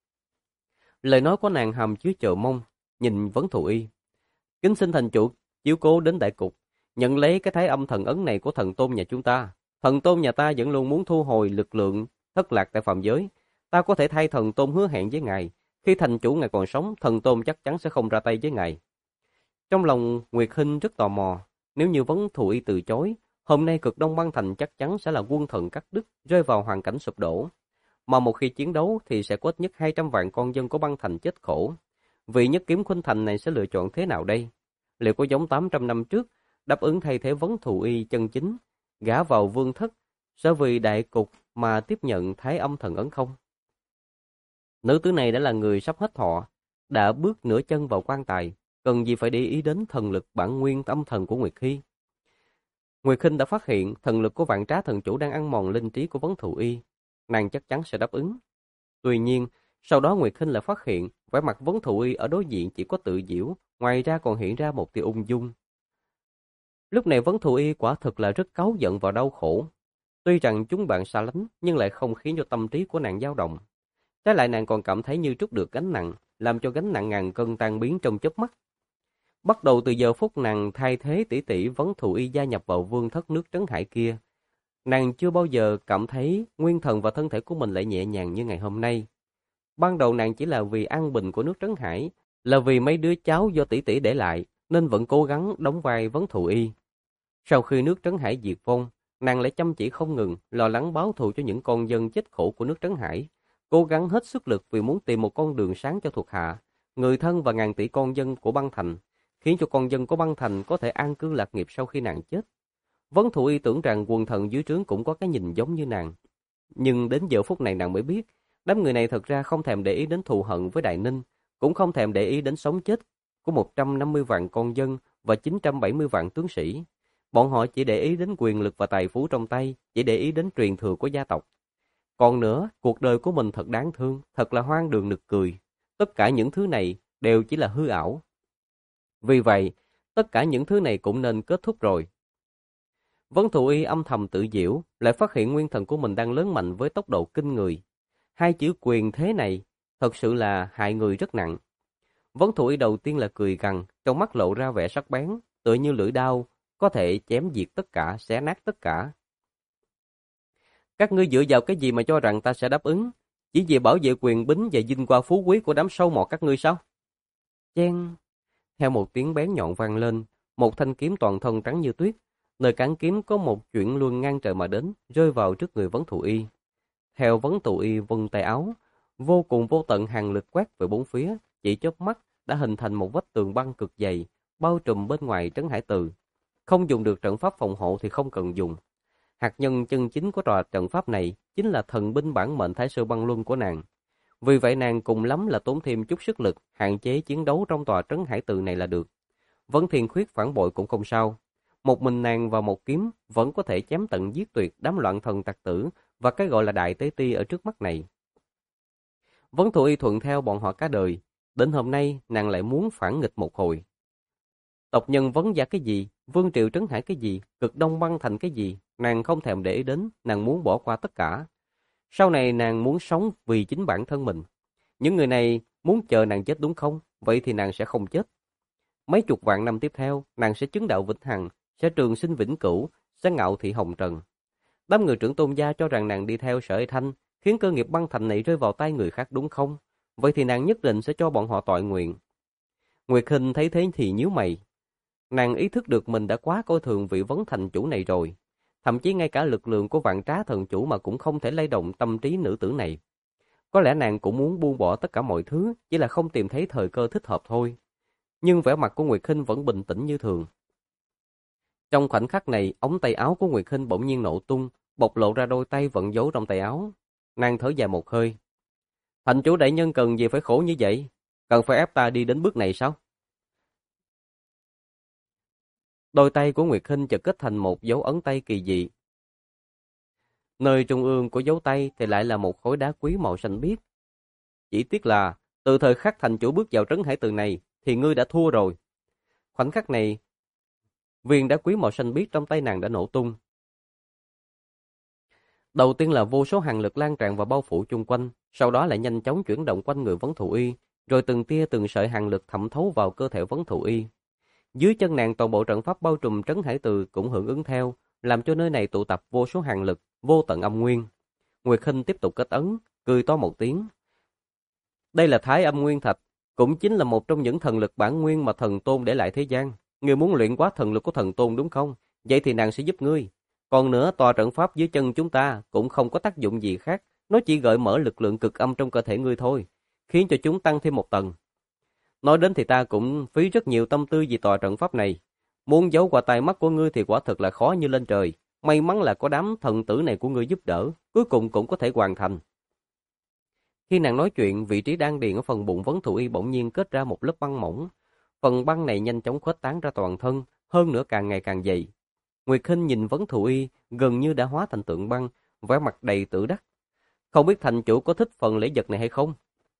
Lời nói của nàng hàm chứa chờ mong, nhìn Vấn Thụ Y. Kính xin thành chủ chiếu cố đến đại cục, nhận lấy cái Thái Âm thần ấn này của thần tôn nhà chúng ta. Thần tôn nhà ta vẫn luôn muốn thu hồi lực lượng thất lạc tại phàm giới. Ta có thể thay thần tôn hứa hẹn với ngài, khi thành chủ ngài còn sống, thần tôn chắc chắn sẽ không ra tay với ngài. Trong lòng Nguyệt Hinh rất tò mò, nếu như Vấn Thụ Y từ chối, hôm nay Cực Đông băng thành chắc chắn sẽ là quân thần cắt đứt, rơi vào hoàn cảnh sụp đổ. Mà một khi chiến đấu thì sẽ có ít nhất 200 vạn con dân của băng thành chết khổ. Vị nhất kiếm khuynh thành này sẽ lựa chọn thế nào đây? Liệu có giống 800 năm trước, đáp ứng thay thế Vấn Thụ Y chân chính, gả vào vương thất, sẽ vì đại cục mà tiếp nhận Thái Âm thần ấn không? Nữ tử này đã là người sắp hết thọ, đã bước nửa chân vào quan tài, cần gì phải để ý đến thần lực bản nguyên âm thần của Nguyệt Hy. Nguyệt Hinh đã phát hiện thần lực của vạn trá thần chủ đang ăn mòn linh trí của Vấn Thụ Y, nàng chắc chắn sẽ đáp ứng. Tuy nhiên, sau đó Nguyệt Hinh lại phát hiện vẻ mặt Vấn Thụ Y ở đối diện chỉ có tự giễu, ngoài ra còn hiện ra một tia ung dung. Lúc này Vấn Thụ Y quả thực là rất cáu giận và đau khổ. Tuy rằng chúng bạn xa lánh, nhưng lại không khiến cho tâm trí của nàng dao động. Trái lại nàng còn cảm thấy như trút được gánh nặng, làm cho gánh nặng ngàn cân tan biến trong chớp mắt. Bắt đầu từ giờ phút nàng thay thế tỷ tỷ Vấn Thụ Y gia nhập vào vương thất nước Trấn Hải kia, nàng chưa bao giờ cảm thấy nguyên thần và thân thể của mình lại nhẹ nhàng như ngày hôm nay. Ban đầu nàng chỉ là vì an bình của nước Trấn Hải, là vì mấy đứa cháu do tỷ tỷ để lại, nên vẫn cố gắng đóng vai Vấn Thụ Y. Sau khi nước Trấn Hải diệt vong, nàng lại chăm chỉ không ngừng, lo lắng báo thù cho những con dân chết khổ của nước Trấn Hải, cố gắng hết sức lực vì muốn tìm một con đường sáng cho thuộc hạ, người thân và ngàn tỷ con dân của băng thành, khiến cho con dân của băng thành có thể an cư lạc nghiệp sau khi nàng chết. Vấn Thụ Y tưởng rằng quần thần dưới trướng cũng có cái nhìn giống như nàng. Nhưng đến giờ phút này nàng mới biết, đám người này thật ra không thèm để ý đến thù hận với Đại Ninh, cũng không thèm để ý đến sống chết của 150 vạn con dân và 970 vạn tướng sĩ. Bọn họ chỉ để ý đến quyền lực và tài phú trong tay, chỉ để ý đến truyền thừa của gia tộc. Còn nữa, cuộc đời của mình thật đáng thương, thật là hoang đường nực cười. Tất cả những thứ này đều chỉ là hư ảo. Vì vậy, tất cả những thứ này cũng nên kết thúc rồi. Vấn Thụ Y âm thầm tự giễu, lại phát hiện nguyên thần của mình đang lớn mạnh với tốc độ kinh người. Hai chữ quyền thế này thật sự là hại người rất nặng. Vấn Thụ Y đầu tiên là cười gằn, trong mắt lộ ra vẻ sắc bén, tựa như lưỡi đao, có thể chém diệt tất cả, xé nát tất cả. Các ngươi dựa vào cái gì mà cho rằng ta sẽ đáp ứng? Chỉ vì bảo vệ quyền bính và vinh qua phú quý của đám sâu mọt các ngươi sao? Chen! Theo một tiếng bén nhọn vang lên, một thanh kiếm toàn thân trắng như tuyết, nơi cán kiếm có một chuyển luân ngang trời mà đến, rơi vào trước người Vấn Thụ Y. Theo Vấn Thụ Y vung tay áo, vô cùng vô tận hàng lực quét về bốn phía, chỉ chớp mắt đã hình thành một vách tường băng cực dày, bao trùm bên ngoài Trấn Hải Từ. Không dùng được trận pháp phòng hộ thì không cần dùng. Hạt nhân chân chính của tòa trận pháp này chính là thần binh bản mệnh Thái Sơ Băng Luân của nàng. Vì vậy nàng cùng lắm là tốn thêm chút sức lực, hạn chế chiến đấu trong tòa Trấn Hải Từ này là được. Vấn Thiên Khuyết phản bội cũng không sao. Một mình nàng và một kiếm vẫn có thể chém tận giết tuyệt đám loạn thần tặc tử và cái gọi là đại tế ti ở trước mắt này. Vấn Thụ Y thuận theo bọn họ cả đời, đến hôm nay nàng lại muốn phản nghịch một hồi. Tộc nhân Vấn gia cái gì, Vương Triều Trấn Hải cái gì, Cực Đông băng thành cái gì, nàng không thèm để ý đến, nàng muốn bỏ qua tất cả. Sau này nàng muốn sống vì chính bản thân mình. Những người này muốn chờ nàng chết đúng không? Vậy thì nàng sẽ không chết. Mấy chục vạn năm tiếp theo, nàng sẽ chứng đạo vĩnh hằng, sẽ trường sinh vĩnh cửu, sẽ ngạo thị hồng trần. Đám người trưởng tôn gia cho rằng nàng đi theo Sở Thanh, khiến cơ nghiệp băng thành này rơi vào tay người khác đúng không? Vậy thì nàng nhất định sẽ cho bọn họ toại nguyện. Nguyệt Hinh thấy thế thì nhíu mày. Nàng ý thức được mình đã quá coi thường vị vấn thành chủ này rồi. Thậm chí ngay cả lực lượng của vạn trá thần chủ mà cũng không thể lay động tâm trí nữ tử này. Có lẽ nàng cũng muốn buông bỏ tất cả mọi thứ, chỉ là không tìm thấy thời cơ thích hợp thôi. Nhưng vẻ mặt của Nguyệt Khinh vẫn bình tĩnh như thường. Trong khoảnh khắc này, ống tay áo của Nguyệt Khinh bỗng nhiên nổ tung, bộc lộ ra đôi tay vẫn giấu trong tay áo. Nàng thở dài một hơi. Thành chủ đại nhân cần gì phải khổ như vậy? Cần phải ép ta đi đến bước này sao? Đôi tay của Nguyệt Khinh chợt kết thành một dấu ấn tay kỳ dị. Nơi trung ương của dấu tay thì lại là một khối đá quý màu xanh biếc. Chỉ tiếc là, từ thời khắc thành chủ bước vào trấn hải tường này, thì ngươi đã thua rồi. Khoảnh khắc này, viên đá quý màu xanh biếc trong tay nàng đã nổ tung. Đầu tiên là vô số hàn lực lan tràn và bao phủ chung quanh, sau đó lại nhanh chóng chuyển động quanh người Vấn Thụ Y, rồi từng tia từng sợi hàn lực thẩm thấu vào cơ thể Vấn Thụ Y. Dưới chân nàng toàn bộ trận pháp bao trùm trấn hải từ cũng hưởng ứng theo, làm cho nơi này tụ tập vô số hàn lực, vô tận âm nguyên. Nguyệt Khinh tiếp tục kết ấn, cười to một tiếng. Đây là Thái Âm Nguyên Thạch, cũng chính là một trong những thần lực bản nguyên mà thần tôn để lại thế gian. Ngươi muốn luyện quá thần lực của thần tôn đúng không? Vậy thì nàng sẽ giúp ngươi. Còn nữa, tòa trận pháp dưới chân chúng ta cũng không có tác dụng gì khác, nó chỉ gợi mở lực lượng cực âm trong cơ thể ngươi thôi, khiến cho chúng tăng thêm một tầng. Nói đến thì ta cũng phí rất nhiều tâm tư vì tòa trận pháp này. Muốn giấu qua tai mắt của ngươi thì quả thật là khó như lên trời. May mắn là có đám thần tử này của ngươi giúp đỡ, cuối cùng cũng có thể hoàn thành. Khi nàng nói chuyện, vị trí đan điền ở phần bụng Vấn Thụ Y bỗng nhiên kết ra một lớp băng mỏng. Phần băng này nhanh chóng khuếch tán ra toàn thân, hơn nữa càng ngày càng dày. Nguyệt Khinh nhìn Vấn Thụ Y gần như đã hóa thành tượng băng, vẻ mặt đầy tự đắc. Không biết thành chủ có thích phần lễ vật này hay không?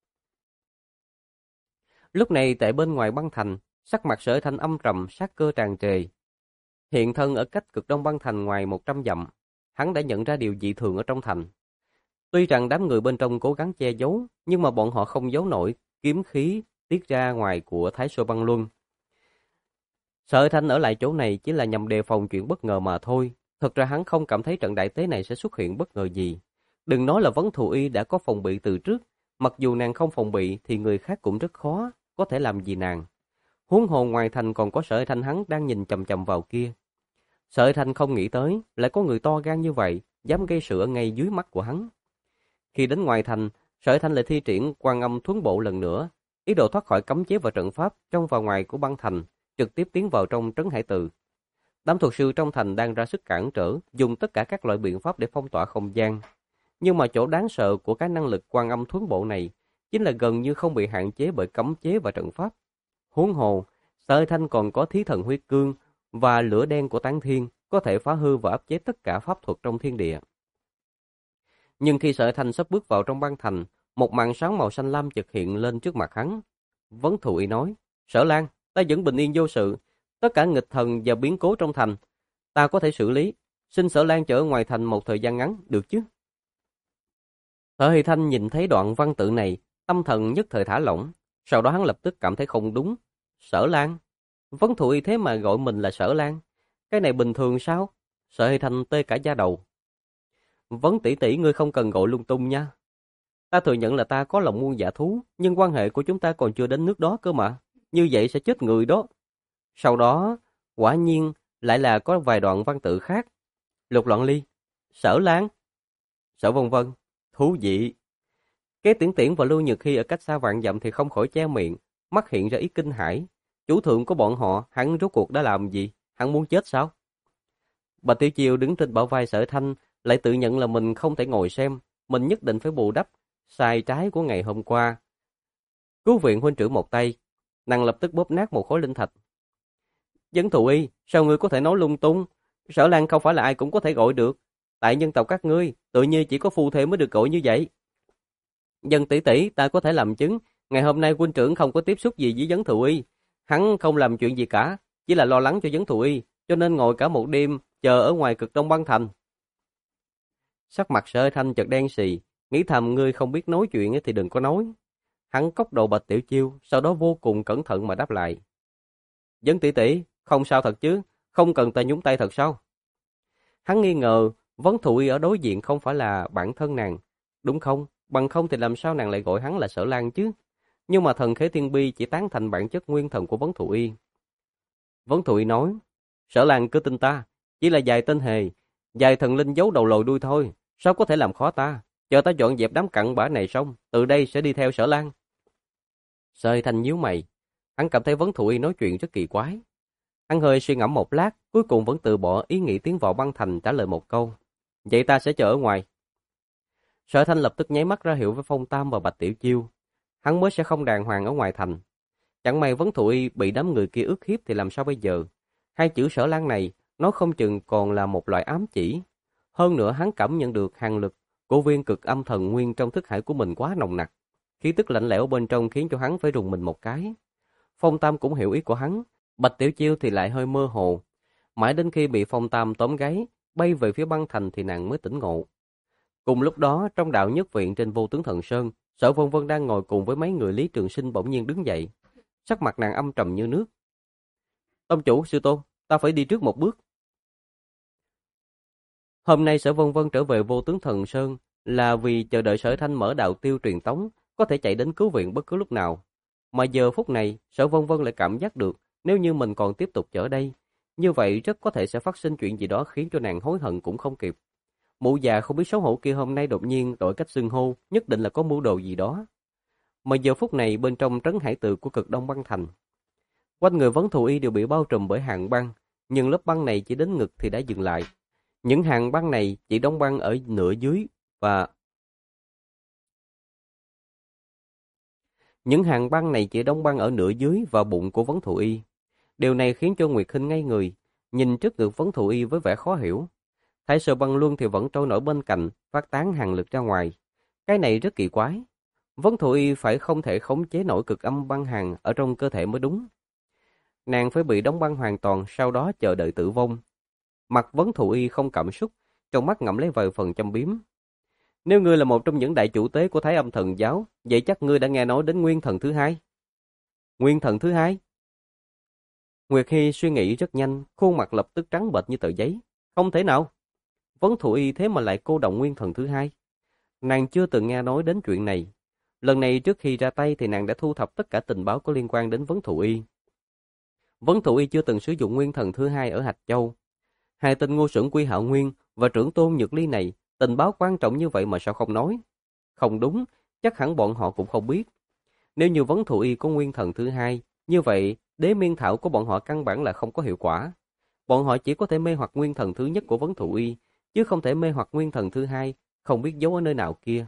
Lúc này tại bên ngoài băng thành, sắc mặt Sở Thanh âm trầm, sát cơ tràn trề. Hiện thân ở cách cực đông băng thành ngoài 100 dặm, hắn đã nhận ra điều dị thường ở trong thành. Tuy rằng đám người bên trong cố gắng che giấu, nhưng mà bọn họ không giấu nổi kiếm khí tiết ra ngoài của Thái Sơ Băng Luân. Sở Thanh ở lại chỗ này chỉ là nhằm đề phòng chuyện bất ngờ mà thôi. Thật ra hắn không cảm thấy trận đại tế này sẽ xuất hiện bất ngờ gì. Đừng nói là Vấn Thụ Y đã có phòng bị từ trước, mặc dù nàng không phòng bị thì người khác cũng rất khó có thể làm gì nàng. Huống hồ ngoài thành còn có Sở Thanh hắn đang nhìn chằm chằm vào kia. Sở Thanh không nghĩ tới lại có người to gan như vậy, dám gây sự ở ngay dưới mắt của hắn. Khi đến ngoài thành, Sở Thanh lại thi triển Quan Âm Thuấn Bộ lần nữa, ý đồ thoát khỏi cấm chế và trận pháp trong và ngoài của băng thành, trực tiếp tiến vào trong trấn hải tự. Đám thuật sư trong thành đang ra sức cản trở, dùng tất cả các loại biện pháp để phong tỏa không gian. Nhưng mà chỗ đáng sợ của cái năng lực Quan Âm Thuấn Bộ này chính là gần như không bị hạn chế bởi cấm chế và trận pháp. Huống hồ, Sở Thanh còn có Thí Thần Huyết Cương và lửa đen của Tán Thiên, có thể phá hư và áp chế tất cả pháp thuật trong thiên địa. Nhưng khi Sở Thanh sắp bước vào trong băng thành, một màn sáng màu xanh lam chợt hiện lên trước mặt hắn. Vấn Thụ Y nói: "Sở Lan, ta vẫn bình yên vô sự, tất cả nghịch thần và biến cố trong thành, ta có thể xử lý. Xin Sở Lan chở ngoài thành một thời gian ngắn, được chứ?" Sở Hy Thanh nhìn thấy đoạn văn tự này, tâm thần nhất thời thả lỏng, sau đó hắn lập tức cảm thấy không đúng. Sở Lan? Vấn Thụ Y thế mà gọi mình là Sở Lan? Cái này bình thường sao? Sở Hy Thanh tê cả da đầu. Vấn tỷ tỷ, ngươi không cần gọi lung tung nha. Ta thừa nhận là ta có lòng muôn dạ thú, nhưng quan hệ của chúng ta còn chưa đến nước đó cơ mà. Như vậy sẽ chết người đó. Sau đó, quả nhiên lại là có vài đoạn văn tự khác. Lục Loạn Ly, Sở Lan, Sở Vân Vân, thú vị. Kế Tiễn Tiễn và Lưu Nhược Hy ở cách xa vạn dặm thì không khỏi che miệng, mắt hiện ra ý kinh hãi. Chủ thượng của bọn họ, hắn rốt cuộc đã làm gì? Hắn muốn chết sao? Bạch Tiểu Chiêu đứng trên bả vai Sở Thanh, lại tự nhận là mình không thể ngồi xem, mình nhất định phải bù đắp sai trái của ngày hôm qua. Cứu viện huynh trưởng một tay, nàng lập tức bóp nát một khối linh thạch. Vấn Thụ Y, sao ngươi có thể nói lung tung? Sở Lan không phải là ai cũng có thể gọi được. Tại nhân tộc các ngươi, tự nhiên chỉ có phù thê mới được gọi như vậy. Dân tỷ tỷ, ta có thể làm chứng, ngày hôm nay huynh trưởng không có tiếp xúc gì với Vấn Thụ Y. Hắn không làm chuyện gì cả, chỉ là lo lắng cho Vấn Thụ Y, cho nên ngồi cả một đêm chờ ở ngoài cực đông băng thành. Sắc mặt Sở Thanh chợt đen xì, nghĩ thầm ngươi không biết nói chuyện thì đừng có nói. Hắn cốc đầu Bạch Tiểu Chiêu, sau đó vô cùng cẩn thận mà đáp lại. Vấn tỷ tỷ, không sao thật chứ, không cần ta nhúng tay thật sao? Hắn nghi ngờ, Vấn Thụ Y ở đối diện không phải là bản thân nàng, đúng không? Bằng không thì làm sao nàng lại gọi hắn là Sở Lan chứ? Nhưng mà thần Khế Thiên Bi chỉ tán thành bản chất nguyên thần của Vấn Thụ Y. Vấn Thụy nói, Sở Lan cứ tin ta, chỉ là vài tên hề, vài thần linh giấu đầu lòi đuôi thôi, sao có thể làm khó ta? Chờ ta dọn dẹp đám cặn bã này xong, từ đây sẽ đi theo Sở Lan. Sở Hơi Thanh nhíu mày, hắn cảm thấy Vấn Thụy nói chuyện rất kỳ quái. Hắn hơi suy ngẫm một lát, cuối cùng vẫn từ bỏ ý nghĩ tiến vào băng thành trả lời một câu. Vậy ta sẽ chờ ở ngoài. Sở Thanh lập tức nháy mắt ra hiệu với Phong Tam và Bạch Tiểu Chiêu. Hắn mới sẽ không đàng hoàng ở ngoài thành. Chẳng may Vấn Thụy bị đám người kia ức hiếp thì làm sao bây giờ? Hai chữ Sở Lan này, nó không chừng còn là một loại ám chỉ. Hơn nữa hắn cảm nhận được hàn lực của viên cực âm thần nguyên trong thức hải của mình quá nồng nặc. Khí tức lạnh lẽo bên trong khiến cho hắn phải rùng mình một cái. Phong Tam cũng hiểu ý của hắn. Bạch Tiểu Chiêu thì lại hơi mơ hồ. Mãi đến khi bị Phong Tam tóm gáy, bay về phía băng thành thì nàng mới tỉnh ngộ. Cùng lúc đó, trong đạo nhất viện trên Vô Tướng Thần Sơn, Sở Vân Vân đang ngồi cùng với mấy người Lý Trường Sinh bỗng nhiên đứng dậy. Sắc mặt nàng âm trầm như nước. Tông chủ, sư tôn, ta phải đi trước một bước. Hôm nay Sở Vân Vân trở về Vô Tướng Thần Sơn là vì chờ đợi Sở Thanh mở đạo tiêu truyền tống, có thể chạy đến cứu viện bất cứ lúc nào. Mà giờ phút này, Sở Vân Vân lại cảm giác được nếu như mình còn tiếp tục ở đây, như vậy rất có thể sẽ phát sinh chuyện gì đó khiến cho nàng hối hận cũng không kịp. Mụ già không biết xấu hổ kia hôm nay đột nhiên đổi cách xưng hô, nhất định là có mưu đồ gì đó. Mà giờ phút này bên trong trấn hải tự của Cực Đông băng thành, quanh người Vấn Thù Y đều bị bao trùm bởi hàng băng, nhưng lớp băng này chỉ đến ngực thì đã dừng lại. Những hàng băng này chỉ đóng băng ở nửa dưới và bụng của Vấn Thù Y. Điều này khiến cho Nguyệt Hinh ngây người, nhìn trước ngực Vấn Thù Y với vẻ khó hiểu. Thái Sơ Băng Luân thì vẫn trôi nổi bên cạnh, phát tán hàn lực ra ngoài. Cái này rất kỳ quái. Vấn Thù Y phải không thể khống chế nổi cực âm băng hàn ở trong cơ thể mới đúng. Nàng phải bị đóng băng hoàn toàn, sau đó chờ đợi tử vong. Mặt Vấn Thù Y không cảm xúc, trong mắt ngậm lấy vài phần châm biếm. Nếu ngươi là một trong những đại chủ tế của Thái Âm Thần Giáo, vậy chắc ngươi đã nghe nói đến Nguyên Thần thứ hai. Nguyên Thần thứ hai? Nguyệt Hy suy nghĩ rất nhanh, khuôn mặt lập tức trắng bệch như tờ giấy. Không thể nào. Vấn Thù Y thế mà lại cô động Nguyên Thần thứ hai. Nàng chưa từng nghe nói đến chuyện này. Lần này trước khi ra tay thì nàng đã thu thập tất cả tình báo có liên quan đến Vấn Thù Y. Vấn Thù Y chưa từng sử dụng Nguyên Thần thứ hai ở Hạch Châu. Hai tên ngu xuẩn Quy Hạo Nguyên và trưởng tôn Nhược Ly này, tình báo quan trọng như vậy mà sao không nói? Không đúng, chắc hẳn bọn họ cũng không biết. Nếu như Vấn Thù Y có Nguyên Thần thứ hai, như vậy đế miên thảo của bọn họ căn bản là không có hiệu quả. Bọn họ chỉ có thể mê hoặc Nguyên Thần thứ nhất của Vấn Thù Y, chứ không thể mê hoặc Nguyên Thần thứ hai, không biết giấu ở nơi nào kia.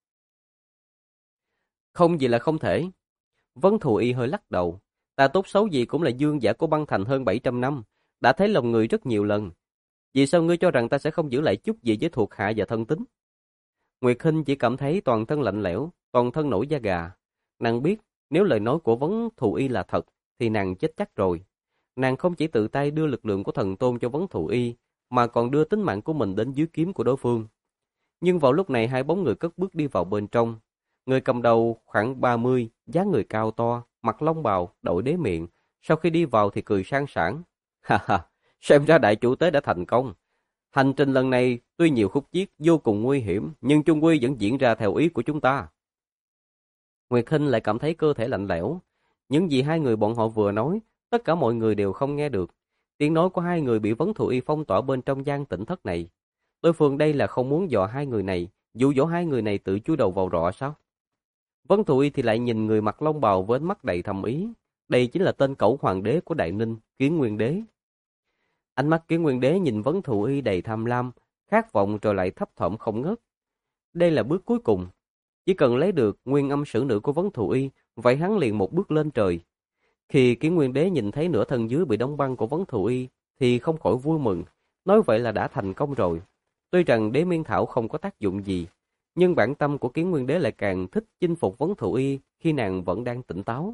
Không gì là không thể. Vấn Thù Y hơi lắc đầu. Ta tốt xấu gì cũng là dương giả của băng thành hơn 700 năm, đã thấy lòng người rất nhiều lần. Vì sao ngươi cho rằng ta sẽ không giữ lại chút gì với thuộc hạ và thân tín? Nguyệt Hinh chỉ cảm thấy toàn thân lạnh lẽo, toàn thân nổi da gà. Nàng biết nếu lời nói của Vấn Thù Y là thật, thì nàng chết chắc rồi. Nàng không chỉ tự tay đưa lực lượng của thần tôn cho Vấn Thù Y, mà còn đưa tính mạng của mình đến dưới kiếm của đối phương. Nhưng vào lúc này hai bóng người cất bước đi vào bên trong. Người cầm đầu khoảng 30, dáng người cao to, mặc long bào, đội đế miệng. Sau khi đi vào thì cười sang sảng. Ha ha, xem ra đại chủ tế đã thành công. Hành trình lần này tuy nhiều khúc chiết, vô cùng nguy hiểm, nhưng chung quy vẫn diễn ra theo ý của chúng ta. Nguyệt Hinh lại cảm thấy cơ thể lạnh lẽo. Những gì hai người bọn họ vừa nói, tất cả mọi người đều không nghe được. Tiếng nói của hai người bị Vấn Thù Y phong tỏa bên trong gian tĩnh thất này. Đối phương đây là không muốn dọa hai người này, dụ dỗ hai người này tự chui đầu vào rọ sao? Vấn Thù Y thì lại nhìn người mặc long bào với ánh mắt đầy thầm ý. Đây chính là tên cẩu hoàng đế của Đại Ninh, Kiến Nguyên Đế. Ánh mắt Kiến Nguyên Đế nhìn Vấn Thù Y đầy tham lam, khát vọng rồi lại thấp thỏm không ngớt. Đây là bước cuối cùng. Chỉ cần lấy được nguyên âm sử nữ của Vấn Thù Y, vậy hắn liền một bước lên trời. Khi Kiến Nguyên Đế nhìn thấy nửa thân dưới bị đóng băng của Vấn Thù Y, thì không khỏi vui mừng, nói vậy là đã thành công rồi. Tuy rằng đế miên thảo không có tác dụng gì, nhưng bản tâm của Kiến Nguyên Đế lại càng thích chinh phục Vấn Thù Y khi nàng vẫn đang tỉnh táo.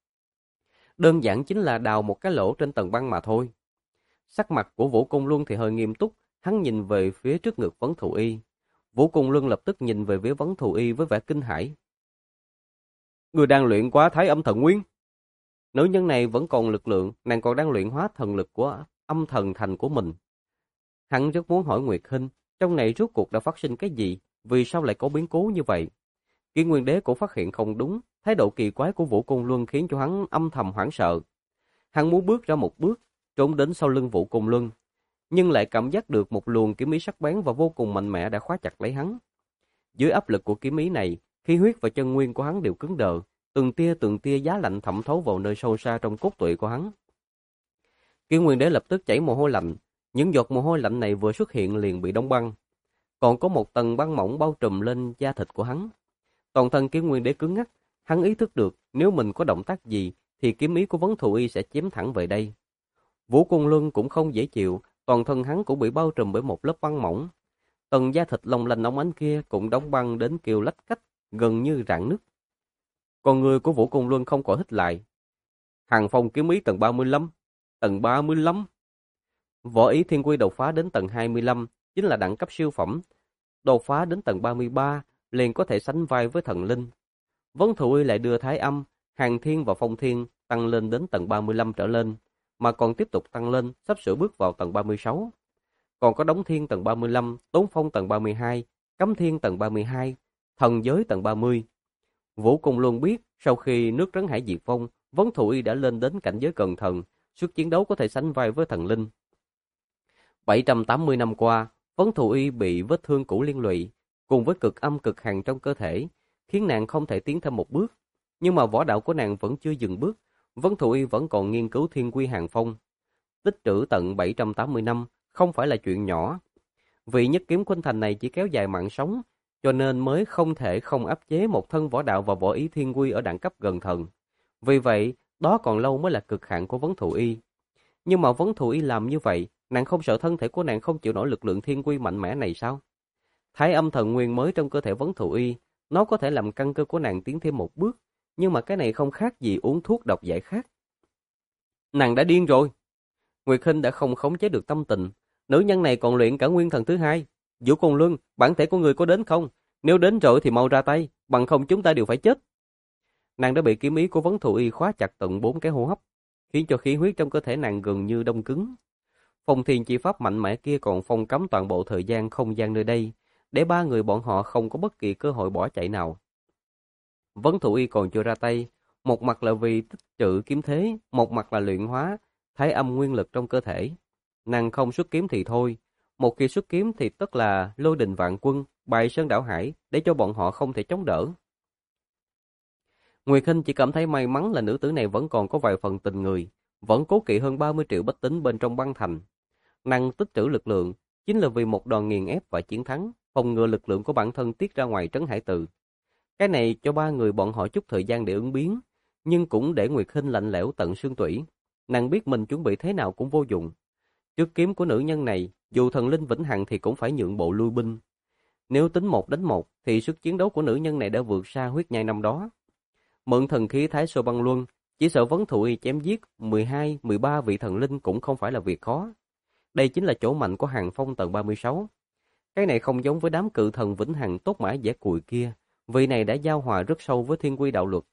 Đơn giản chính là đào một cái lỗ trên tầng băng mà thôi. Sắc mặt của Vũ Cung Luân thì hơi nghiêm túc, hắn nhìn về phía trước ngực Vấn Thù Y. Vũ Cung Luân lập tức nhìn về phía Vấn Thù Y với vẻ kinh hãi. Người đang luyện quá Thái Âm Thần Nguyên. Nữ nhân này vẫn còn lực lượng, nàng còn đang luyện hóa thần lực của âm thần thành của mình. Hắn rất muốn hỏi Nguyệt Hinh, trong này rốt cuộc đã phát sinh cái gì, vì sao lại có biến cố như vậy? Kiến Nguyên Đế cũng phát hiện không đúng, thái độ kỳ quái của Vũ Cung Luân khiến cho hắn âm thầm hoảng sợ. Hắn muốn bước ra một bước, trốn đến sau lưng Vũ Côn Luân, nhưng lại cảm giác được một luồng kiếm ý sắc bén và vô cùng mạnh mẽ đã khóa chặt lấy hắn. Dưới áp lực của kiếm ý này, khí huyết và chân nguyên của hắn đều cứng đờ, từng tia giá lạnh thẩm thấu vào nơi sâu xa trong cốt tủy của hắn. Kim Nguyên Đế lập tức chảy mồ hôi lạnh, những giọt mồ hôi lạnh này vừa xuất hiện liền bị đóng băng, còn có một tầng băng mỏng bao trùm lên da thịt của hắn. Toàn thân Kim Nguyên Đế cứng ngắc, hắn ý thức được nếu mình có động tác gì thì kiếm ý của Vấn Thù Y sẽ chém thẳng về đây. Vũ Côn Luân cũng không dễ chịu, toàn thân hắn cũng bị bao trùm bởi một lớp băng mỏng. Tầng da thịt long lanh óng ánh kia cũng đóng băng đến kêu lách cách, gần như rạn nứt. Còn người của Vũ Côn Luân không khỏi hít lại. Hàng phong kiếm ý tầng 35, tầng 35. Võ ý thiên quy đột phá đến tầng 25, chính là đẳng cấp siêu phẩm. Đột phá đến tầng 33, liền có thể sánh vai với thần linh. Vấn Thù Y lại đưa Thái Âm, Hàng Thiên và Phong Thiên tăng lên đến tầng 35 trở lên, mà còn tiếp tục tăng lên, sắp sửa bước vào tầng 36. Còn có Đống Thiên tầng 35, Tốn Phong tầng 32, Cấm Thiên tầng 32, Thần Giới tầng 30. Vũ Côn Luân biết, sau khi nước Trấn Hải diệt vong, Vấn Thù Y đã lên đến cảnh giới cận thần, sức chiến đấu có thể sánh vai với thần linh. 780 năm qua, Vấn Thù Y bị vết thương cũ liên lụy, cùng với cực âm cực hàn trong cơ thể, khiến nàng không thể tiến thêm một bước. Nhưng mà võ đạo của nàng vẫn chưa dừng bước, Vấn Thù Y vẫn còn nghiên cứu thiên quy hàng phong. Tích trữ tận 780 năm, không phải là chuyện nhỏ. Vì nhất kiếm khuynh thành này chỉ kéo dài mạng sống, cho nên mới không thể không áp chế một thân võ đạo và võ ý thiên quy ở đẳng cấp gần thần. Vì vậy, đó còn lâu mới là cực hạn của Vấn Thù Y. Nhưng mà Vấn Thù Y làm như vậy, nàng không sợ thân thể của nàng không chịu nổi lực lượng thiên quy mạnh mẽ này sao? Thái âm thần nguyên mới trong cơ thể Vấn Thù Y, nó có thể làm căn cơ của nàng tiến thêm một bước, nhưng mà cái này không khác gì uống thuốc độc giải khát. Nàng đã điên rồi. Nguyệt Hinh đã không khống chế được tâm tình, nữ nhân này còn luyện cả nguyên thần thứ hai. Vũ Côn Luân, bản thể của người có đến không? Nếu đến rồi thì mau ra tay, bằng không chúng ta đều phải chết. Nàng đã bị kiếm ý của Vấn Thù Y khóa chặt tận 4 cái hô hấp, khiến cho khí huyết trong cơ thể nàng gần như đông cứng. Phong Thiên chi pháp mạnh mẽ kia còn phong cấm toàn bộ thời gian không gian nơi đây, để ba người bọn họ không có bất kỳ cơ hội bỏ chạy nào. Vấn Thù Y còn chưa ra tay, một mặt là vì tích trữ kiếm thế, một mặt là luyện hóa thái âm nguyên lực trong cơ thể. Nàng không xuất kiếm thì thôi, một khi xuất kiếm thì tất là lôi đình vạn quân, bài sơn đảo hải, để cho bọn họ không thể chống đỡ. Nguyệt Hinh chỉ cảm thấy may mắn là nữ tử này vẫn còn có vài phần tình người, vẫn cố kỵ hơn 30 triệu bách tính bên trong băng thành. Nàng tích trữ lực lượng chính là vì một đòn nghiền ép và chiến thắng, phòng ngừa lực lượng của bản thân tiết ra ngoài trấn hải tự. Cái này cho ba người bọn họ chút thời gian để ứng biến, nhưng cũng để Nguyệt Hinh lạnh lẽo tận xương tủy. Nàng biết mình chuẩn bị thế nào cũng vô dụng. Trước kiếm của nữ nhân này, dù thần linh vĩnh hằng thì cũng phải nhượng bộ lui binh. Nếu tính 1 đánh 1 thì sức chiến đấu của nữ nhân này đã vượt xa huyết nhai năm đó. Mượn thần khí Thái Sô Băng Luân, chỉ sợ Vấn Thù Y chém giết 12, 13 vị thần linh cũng không phải là việc khó. Đây chính là chỗ mạnh của Hàng Phong tầng 36. Cái này không giống với đám cự thần vĩnh hằng tốt mã dễ cùi kia, vị này đã giao hòa rất sâu với thiên quy đạo luật.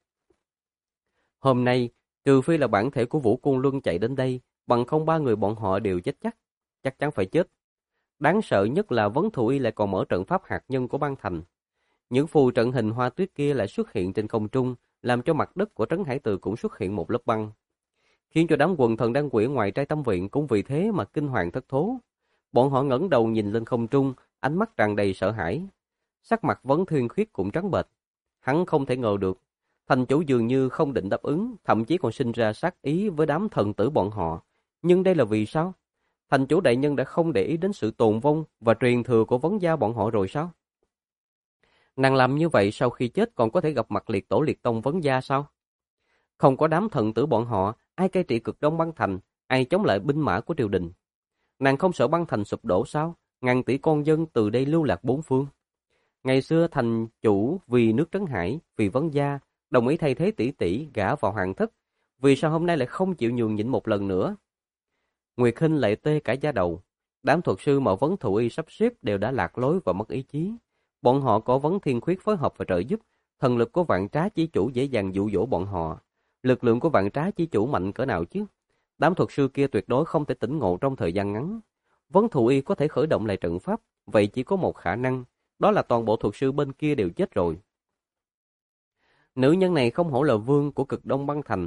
Hôm nay, trừ phi là bản thể của Vũ Côn Luân chạy đến đây, bằng không ba người bọn họ đều chết chắc chắn phải chết. Đáng sợ nhất là Vấn Thù Y lại còn mở trận pháp hạt nhân của băng thành. Những phù trận hình hoa tuyết kia lại xuất hiện trên không trung, làm cho mặt đất của Trấn Hải Tự cũng xuất hiện một lớp băng, khiến cho đám quần thần đang quỷ ngoài trai tâm viện cũng vì thế mà kinh hoàng thất thố. Bọn họ ngẩng đầu nhìn lên không trung, ánh mắt tràn đầy sợ hãi. Sắc mặt Vấn Thiên Khuyết cũng trắng bệch. Hắn không thể ngờ được, thành chủ dường như không định đáp ứng, thậm chí còn sinh ra sát ý với đám thần tử bọn họ. Nhưng đây là vì sao? Thành chủ đại nhân đã không để ý đến sự tồn vong và truyền thừa của Vấn gia bọn họ rồi sao? Nàng làm như vậy sau khi chết còn có thể gặp mặt liệt tổ liệt tông Vấn gia sao? Không có đám thần tử bọn họ, ai cai trị cực đông băng thành, ai chống lại binh mã của triều đình? Nàng không sợ băng thành sụp đổ sao? Ngàn tỷ con dân từ đây lưu lạc bốn phương. Ngày xưa thành chủ vì nước Trấn Hải, vì Vấn gia, đồng ý thay thế tỷ tỷ gả vào hoàng thất. Vì sao hôm nay lại không chịu nhường nhịn một lần nữa? Nguyệt Hinh lại tê cả da đầu. Đám thuật sư mà Vấn Thù Y sắp xếp đều đã lạc lối và mất ý chí. Bọn họ có Vấn Thiên Khuyết phối hợp và trợ giúp. Thần lực của Vạn Trá Chi Chủ dễ dàng dụ dỗ bọn họ. Lực lượng của Vạn Trá Chi Chủ mạnh cỡ nào chứ? Đám thuật sư kia tuyệt đối không thể tỉnh ngộ trong thời gian ngắn. Vấn Thù Y có thể khởi động lại trận pháp, vậy chỉ có một khả năng, đó là toàn bộ thuật sư bên kia đều chết rồi. Nữ nhân này không hổ là vương của cực đông băng thành,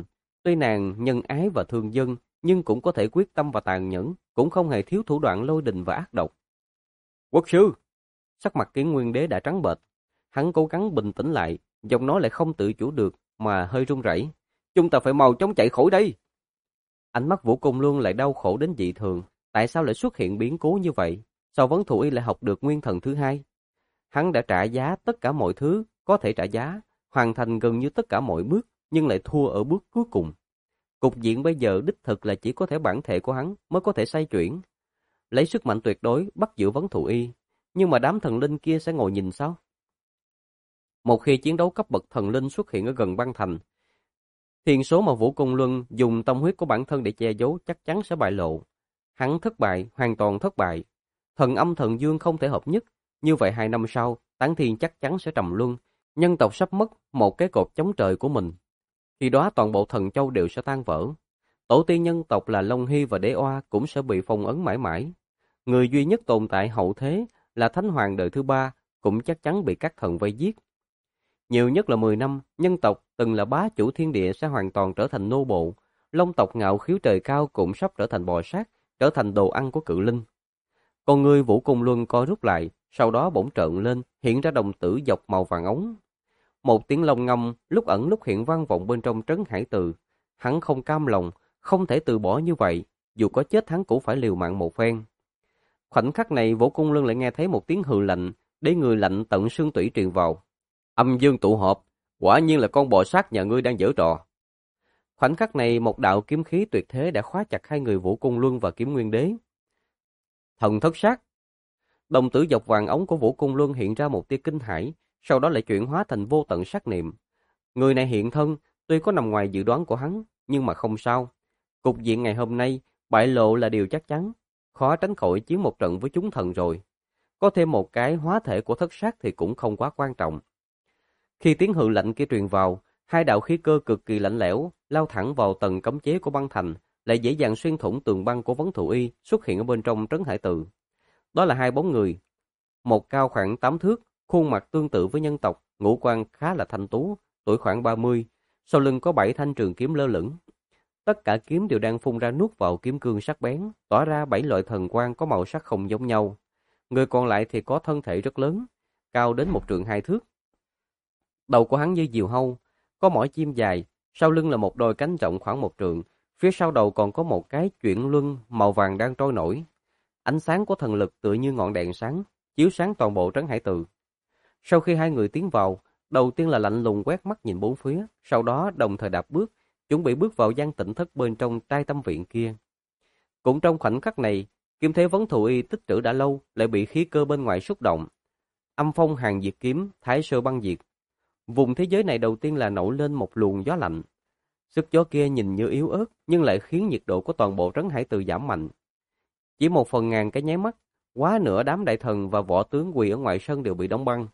Tuy nàng nhân ái và thương dân, nhưng cũng có thể quyết tâm và tàn nhẫn, cũng không hề thiếu thủ đoạn lôi đình và ác độc. Quốc sư! Sắc mặt Kiến Nguyên Đế đã trắng bệch. Hắn cố gắng bình tĩnh lại, giọng nói lại không tự chủ được mà hơi run rẩy. Chúng ta phải mau chóng chạy khỏi đây! Ánh mắt Vũ Công Luân lại đau khổ đến dị thường. Tại sao lại xuất hiện biến cố như vậy? Sao Vấn Thụ Y lại học được nguyên thần thứ hai? Hắn đã trả giá tất cả mọi thứ có thể trả giá, hoàn thành gần như tất cả mọi bước, nhưng lại thua ở bước cuối cùng. Cục diện bây giờ đích thực là chỉ có thể bản thể của hắn mới có thể xoay chuyển. Lấy sức mạnh tuyệt đối bắt giữ Vấn Thụ Y, nhưng mà đám thần linh kia sẽ ngồi nhìn sao? Một khi chiến đấu cấp bậc thần linh xuất hiện ở gần băng thành, thiên số mà Vũ Công Luân dùng tâm huyết của bản thân để che giấu chắc chắn sẽ bại lộ. Hắn thất bại, hoàn toàn thất bại. Thần âm thần dương không thể hợp nhất, như vậy 2 năm sau, Tán Thiên chắc chắn sẽ trầm luân, nhân tộc sắp mất một cái cột chống trời của mình. Khi đó toàn bộ thần châu đều sẽ tan vỡ. Tổ tiên nhân tộc là Long Hy và Đế Oa cũng sẽ bị phong ấn mãi mãi. Người duy nhất tồn tại hậu thế là Thánh Hoàng đời thứ 3 cũng chắc chắn bị các thần vây giết. Nhiều nhất là 10 năm, nhân tộc từng là bá chủ thiên địa sẽ hoàn toàn trở thành nô bộ. Long tộc ngạo khiếu trời cao cũng sắp trở thành bò sát, trở thành đồ ăn của cự linh. Con người Vũ Cung Luân co rút lại, sau đó bỗng trợn lên, hiện ra đồng tử dọc màu vàng ống. Một tiếng long ngâm lúc ẩn lúc hiện vang vọng bên trong trấn hải từ. Hắn không cam lòng, không thể từ bỏ như vậy, dù có chết hắn cũng phải liều mạng một phen. Khoảnh khắc này Vũ Cung Luân lại nghe thấy một tiếng hừ lạnh, để người lạnh tận xương tủy truyền vào. Âm dương tụ hợp, quả nhiên là con bò sát nhà ngươi đang giở trò. Khoảnh khắc này một đạo kiếm khí tuyệt thế đã khóa chặt hai người Vũ Cung Luân và Kiếm Nguyên Đế. Thần thất sát. Đồng tử dọc vàng ống của Vũ Cung Luân hiện ra một tia kinh hãi, sau đó lại chuyển hóa thành vô tận sát niệm. Người này hiện thân, tuy có nằm ngoài dự đoán của hắn, nhưng mà không sao. Cục diện ngày hôm nay, bại lộ là điều chắc chắn, khó tránh khỏi chiến một trận với chúng thần rồi. Có thêm một cái hóa thể của thất sát thì cũng không quá quan trọng. Khi tiếng hừ lạnh kia truyền vào, hai đạo khí cơ cực kỳ lạnh lẽo, lao thẳng vào tầng cấm chế của băng thành, lại dễ dàng xuyên thủng tường băng của Vấn Thụ Y xuất hiện ở bên trong trấn hải tự. Đó là hai bóng người, một cao khoảng 8 thước, khuôn mặt tương tự với nhân tộc, ngũ quan khá là thanh tú, tuổi khoảng 30, sau lưng có 7 thanh trường kiếm lơ lửng. Tất cả kiếm đều đang phun ra nuốt vào kiếm cương sắc bén, tỏa ra 7 loại thần quang có màu sắc không giống nhau. Người còn lại thì có thân thể rất lớn, cao đến 1 trượng 2 thước. Đầu của hắn như diều hâu, có mỏi chim dài, sau lưng là một đôi cánh rộng khoảng 1 trượng, phía sau đầu còn có một cái chuyển luân màu vàng đang trôi nổi. Ánh sáng của thần lực tựa như ngọn đèn sáng, chiếu sáng toàn bộ trấn hải tự. Sau khi hai người tiến vào, đầu tiên là lạnh lùng quét mắt nhìn bốn phía, sau đó đồng thời đạp bước, chuẩn bị bước vào gian tịnh thất bên trong trai tâm viện kia. Cũng trong khoảnh khắc này, kiếm thế Vấn Thụ Y tích trữ đã lâu lại bị khí cơ bên ngoài xúc động. Âm phong hàng diệt kiếm, thái sơ băng diệt. Vùng thế giới này đầu tiên là nổi lên một luồng gió lạnh. Sức gió kia nhìn như yếu ớt, nhưng lại khiến nhiệt độ của toàn bộ trấn hải tự giảm mạnh. Chỉ 1/1000 cái nháy mắt, quá nửa đám đại thần và võ tướng quỳ ở ngoài sân đều bị đóng băng.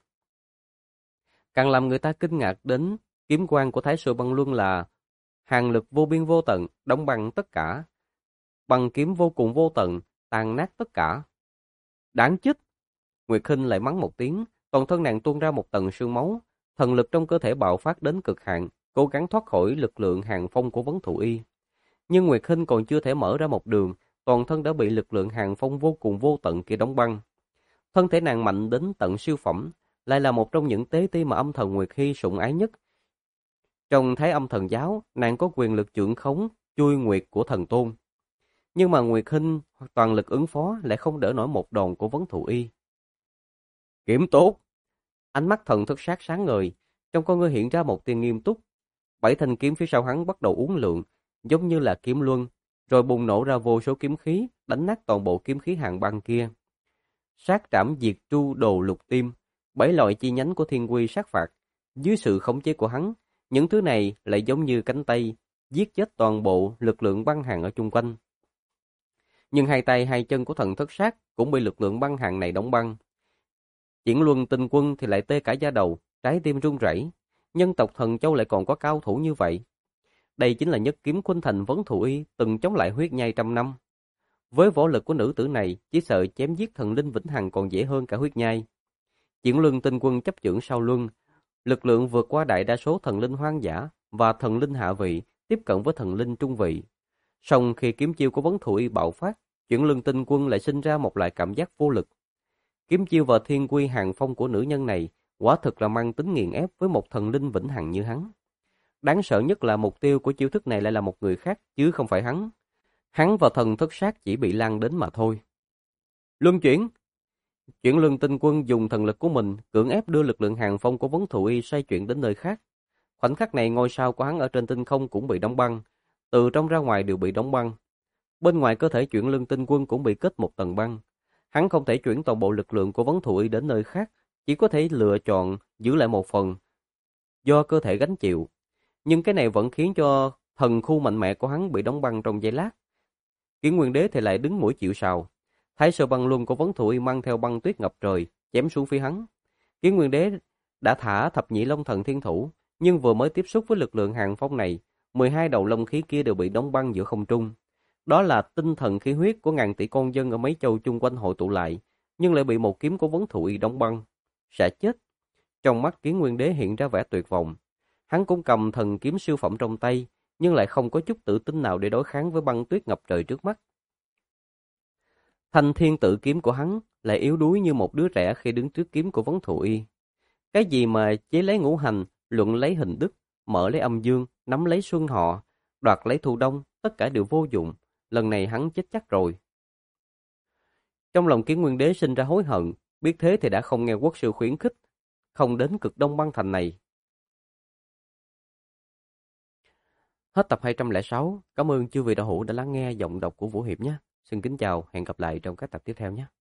Càng làm người ta kinh ngạc đến, kiếm quang của Thái Sơ Băng Luân là hàn lực vô biên vô tận, đóng băng tất cả. Băng kiếm vô cùng vô tận, tàn nát tất cả. Đáng chết! Nguyệt Khinh lại mắng một tiếng, toàn thân nàng tuôn ra một tầng sương máu, thần lực trong cơ thể bạo phát đến cực hạn, cố gắng thoát khỏi lực lượng hàn phong của Vấn Thụ Y. Nhưng Nguyệt Khinh còn chưa thể mở ra một đường, toàn thân đã bị lực lượng hàn phong vô cùng vô tận kia đóng băng. Thân thể nàng mạnh đến tận siêu phẩm, lại là một trong những tế ti mà âm thần Nguyệt Hy sủng ái nhất. Trong Thái Âm Thần Giáo, nàng có quyền lực chưởng khống, chui nguyệt của thần tôn. Nhưng mà Nguyệt Hinh toàn lực ứng phó lại không đỡ nổi một đòn của Vấn Thụ Y. Kiếm tốt! Ánh mắt thần thức sát sáng ngời, trong con ngươi hiện ra một tia nghiêm túc. 7 thanh kiếm phía sau hắn bắt đầu uốn lượn, giống như là kiếm luân, rồi bùng nổ ra vô số kiếm khí, đánh nát toàn bộ kiếm khí hàn băng kia. Sát trảm diệt tru đồ lục tim, 7 loại chi nhánh của thiên quy sát phạt. Dưới sự khống chế của hắn, những thứ này lại giống như cánh tay, giết chết toàn bộ lực lượng băng hàn ở chung quanh. Nhưng hai tay hai chân của thần thất sát cũng bị lực lượng băng hàn này đóng băng. Triển Luân Tinh Quân thì lại tê cả da đầu, trái tim run rẩy. Nhân tộc Thần Châu lại còn có cao thủ như vậy. Đây chính là nhất kiếm khuynh thành Vấn Thụ Y từng chống lại huyết nhai trăm năm. Với võ lực của nữ tử này, chỉ sợ chém giết thần linh vĩnh hằng còn dễ hơn cả huyết nhai. Triển Luân Tinh Quân chấp chưởng sau luân, lực lượng vượt qua đại đa số thần linh hoang dã và thần linh hạ vị, tiếp cận với thần linh trung vị. Song khi kiếm chiêu của Vấn Thù Y bạo phát, Chuyển Lương Tinh Quân lại sinh ra một loại cảm giác vô lực. Kiếm chiêu và thiên quy hàng phong của nữ nhân này quả thực là mang tính nghiền ép với một thần linh vĩnh hằng như hắn. Đáng sợ nhất là mục tiêu của chiêu thức này lại là một người khác chứ không phải hắn. Hắn và thần thất sát chỉ bị lan đến mà thôi. Luân chuyển! Chuyển Lương Tinh Quân dùng thần lực của mình cưỡng ép đưa lực lượng hàng phong của Vấn Thù Y xoay chuyển đến nơi khác. Khoảnh khắc này ngôi sao của hắn ở trên tinh không cũng bị đóng băng, từ trong ra ngoài đều bị đóng băng. Bên ngoài cơ thể Chuyển Lương Tinh Quân cũng bị kết một tầng băng. Hắn không thể chuyển toàn bộ lực lượng của Vấn Thù Y đến nơi khác, chỉ có thể lựa chọn giữ lại một phần do cơ thể gánh chịu. Nhưng cái này vẫn khiến cho thần khu mạnh mẽ của hắn bị đóng băng trong giây lát. Kiến Nguyên Đế thì lại đứng mũi chịu sào. Thái Sơ Băng Luân của Vấn Thù Y mang theo băng tuyết ngập trời, chém xuống phía hắn. Kiến Nguyên Đế đã thả Thập Nhị Long Thần Thiên Thủ, nhưng vừa mới tiếp xúc với lực lượng hàng phong này, 12 đầu long khí kia đều bị đóng băng giữa không trung. Đó là tinh thần khí huyết của ngàn tỷ con dân ở mấy châu chung quanh hội tụ lại, nhưng lại bị một kiếm của Vấn Thù Y đóng băng. Sẽ chết. Trong mắt Kiến Nguyên Đế hiện ra vẻ tuyệt vọng. Hắn cũng cầm thần kiếm siêu phẩm trong tay, nhưng lại không có chút tự tin nào để đối kháng với băng tuyết ngập trời trước mắt. Thanh thiên tự kiếm của hắn lại yếu đuối như một đứa trẻ khi đứng trước kiếm của Vấn Thù Y. Cái gì mà chế lấy ngũ hành, luận lấy hình đức, mở lấy âm dương, nắm lấy xuân họ, đoạt lấy thu đông, tất cả đều vô dụng. Lần này hắn chết chắc rồi. Trong lòng Kiến Nguyên Đế sinh ra hối hận, biết thế thì đã không nghe quốc sư khuyến khích, không đến cực đông băng thành này. Hết tập 206. Cảm ơn chư vị đạo hữu đã lắng nghe giọng đọc của Vũ Hiệp nhé. Xin kính chào, hẹn gặp lại trong các tập tiếp theo nhé.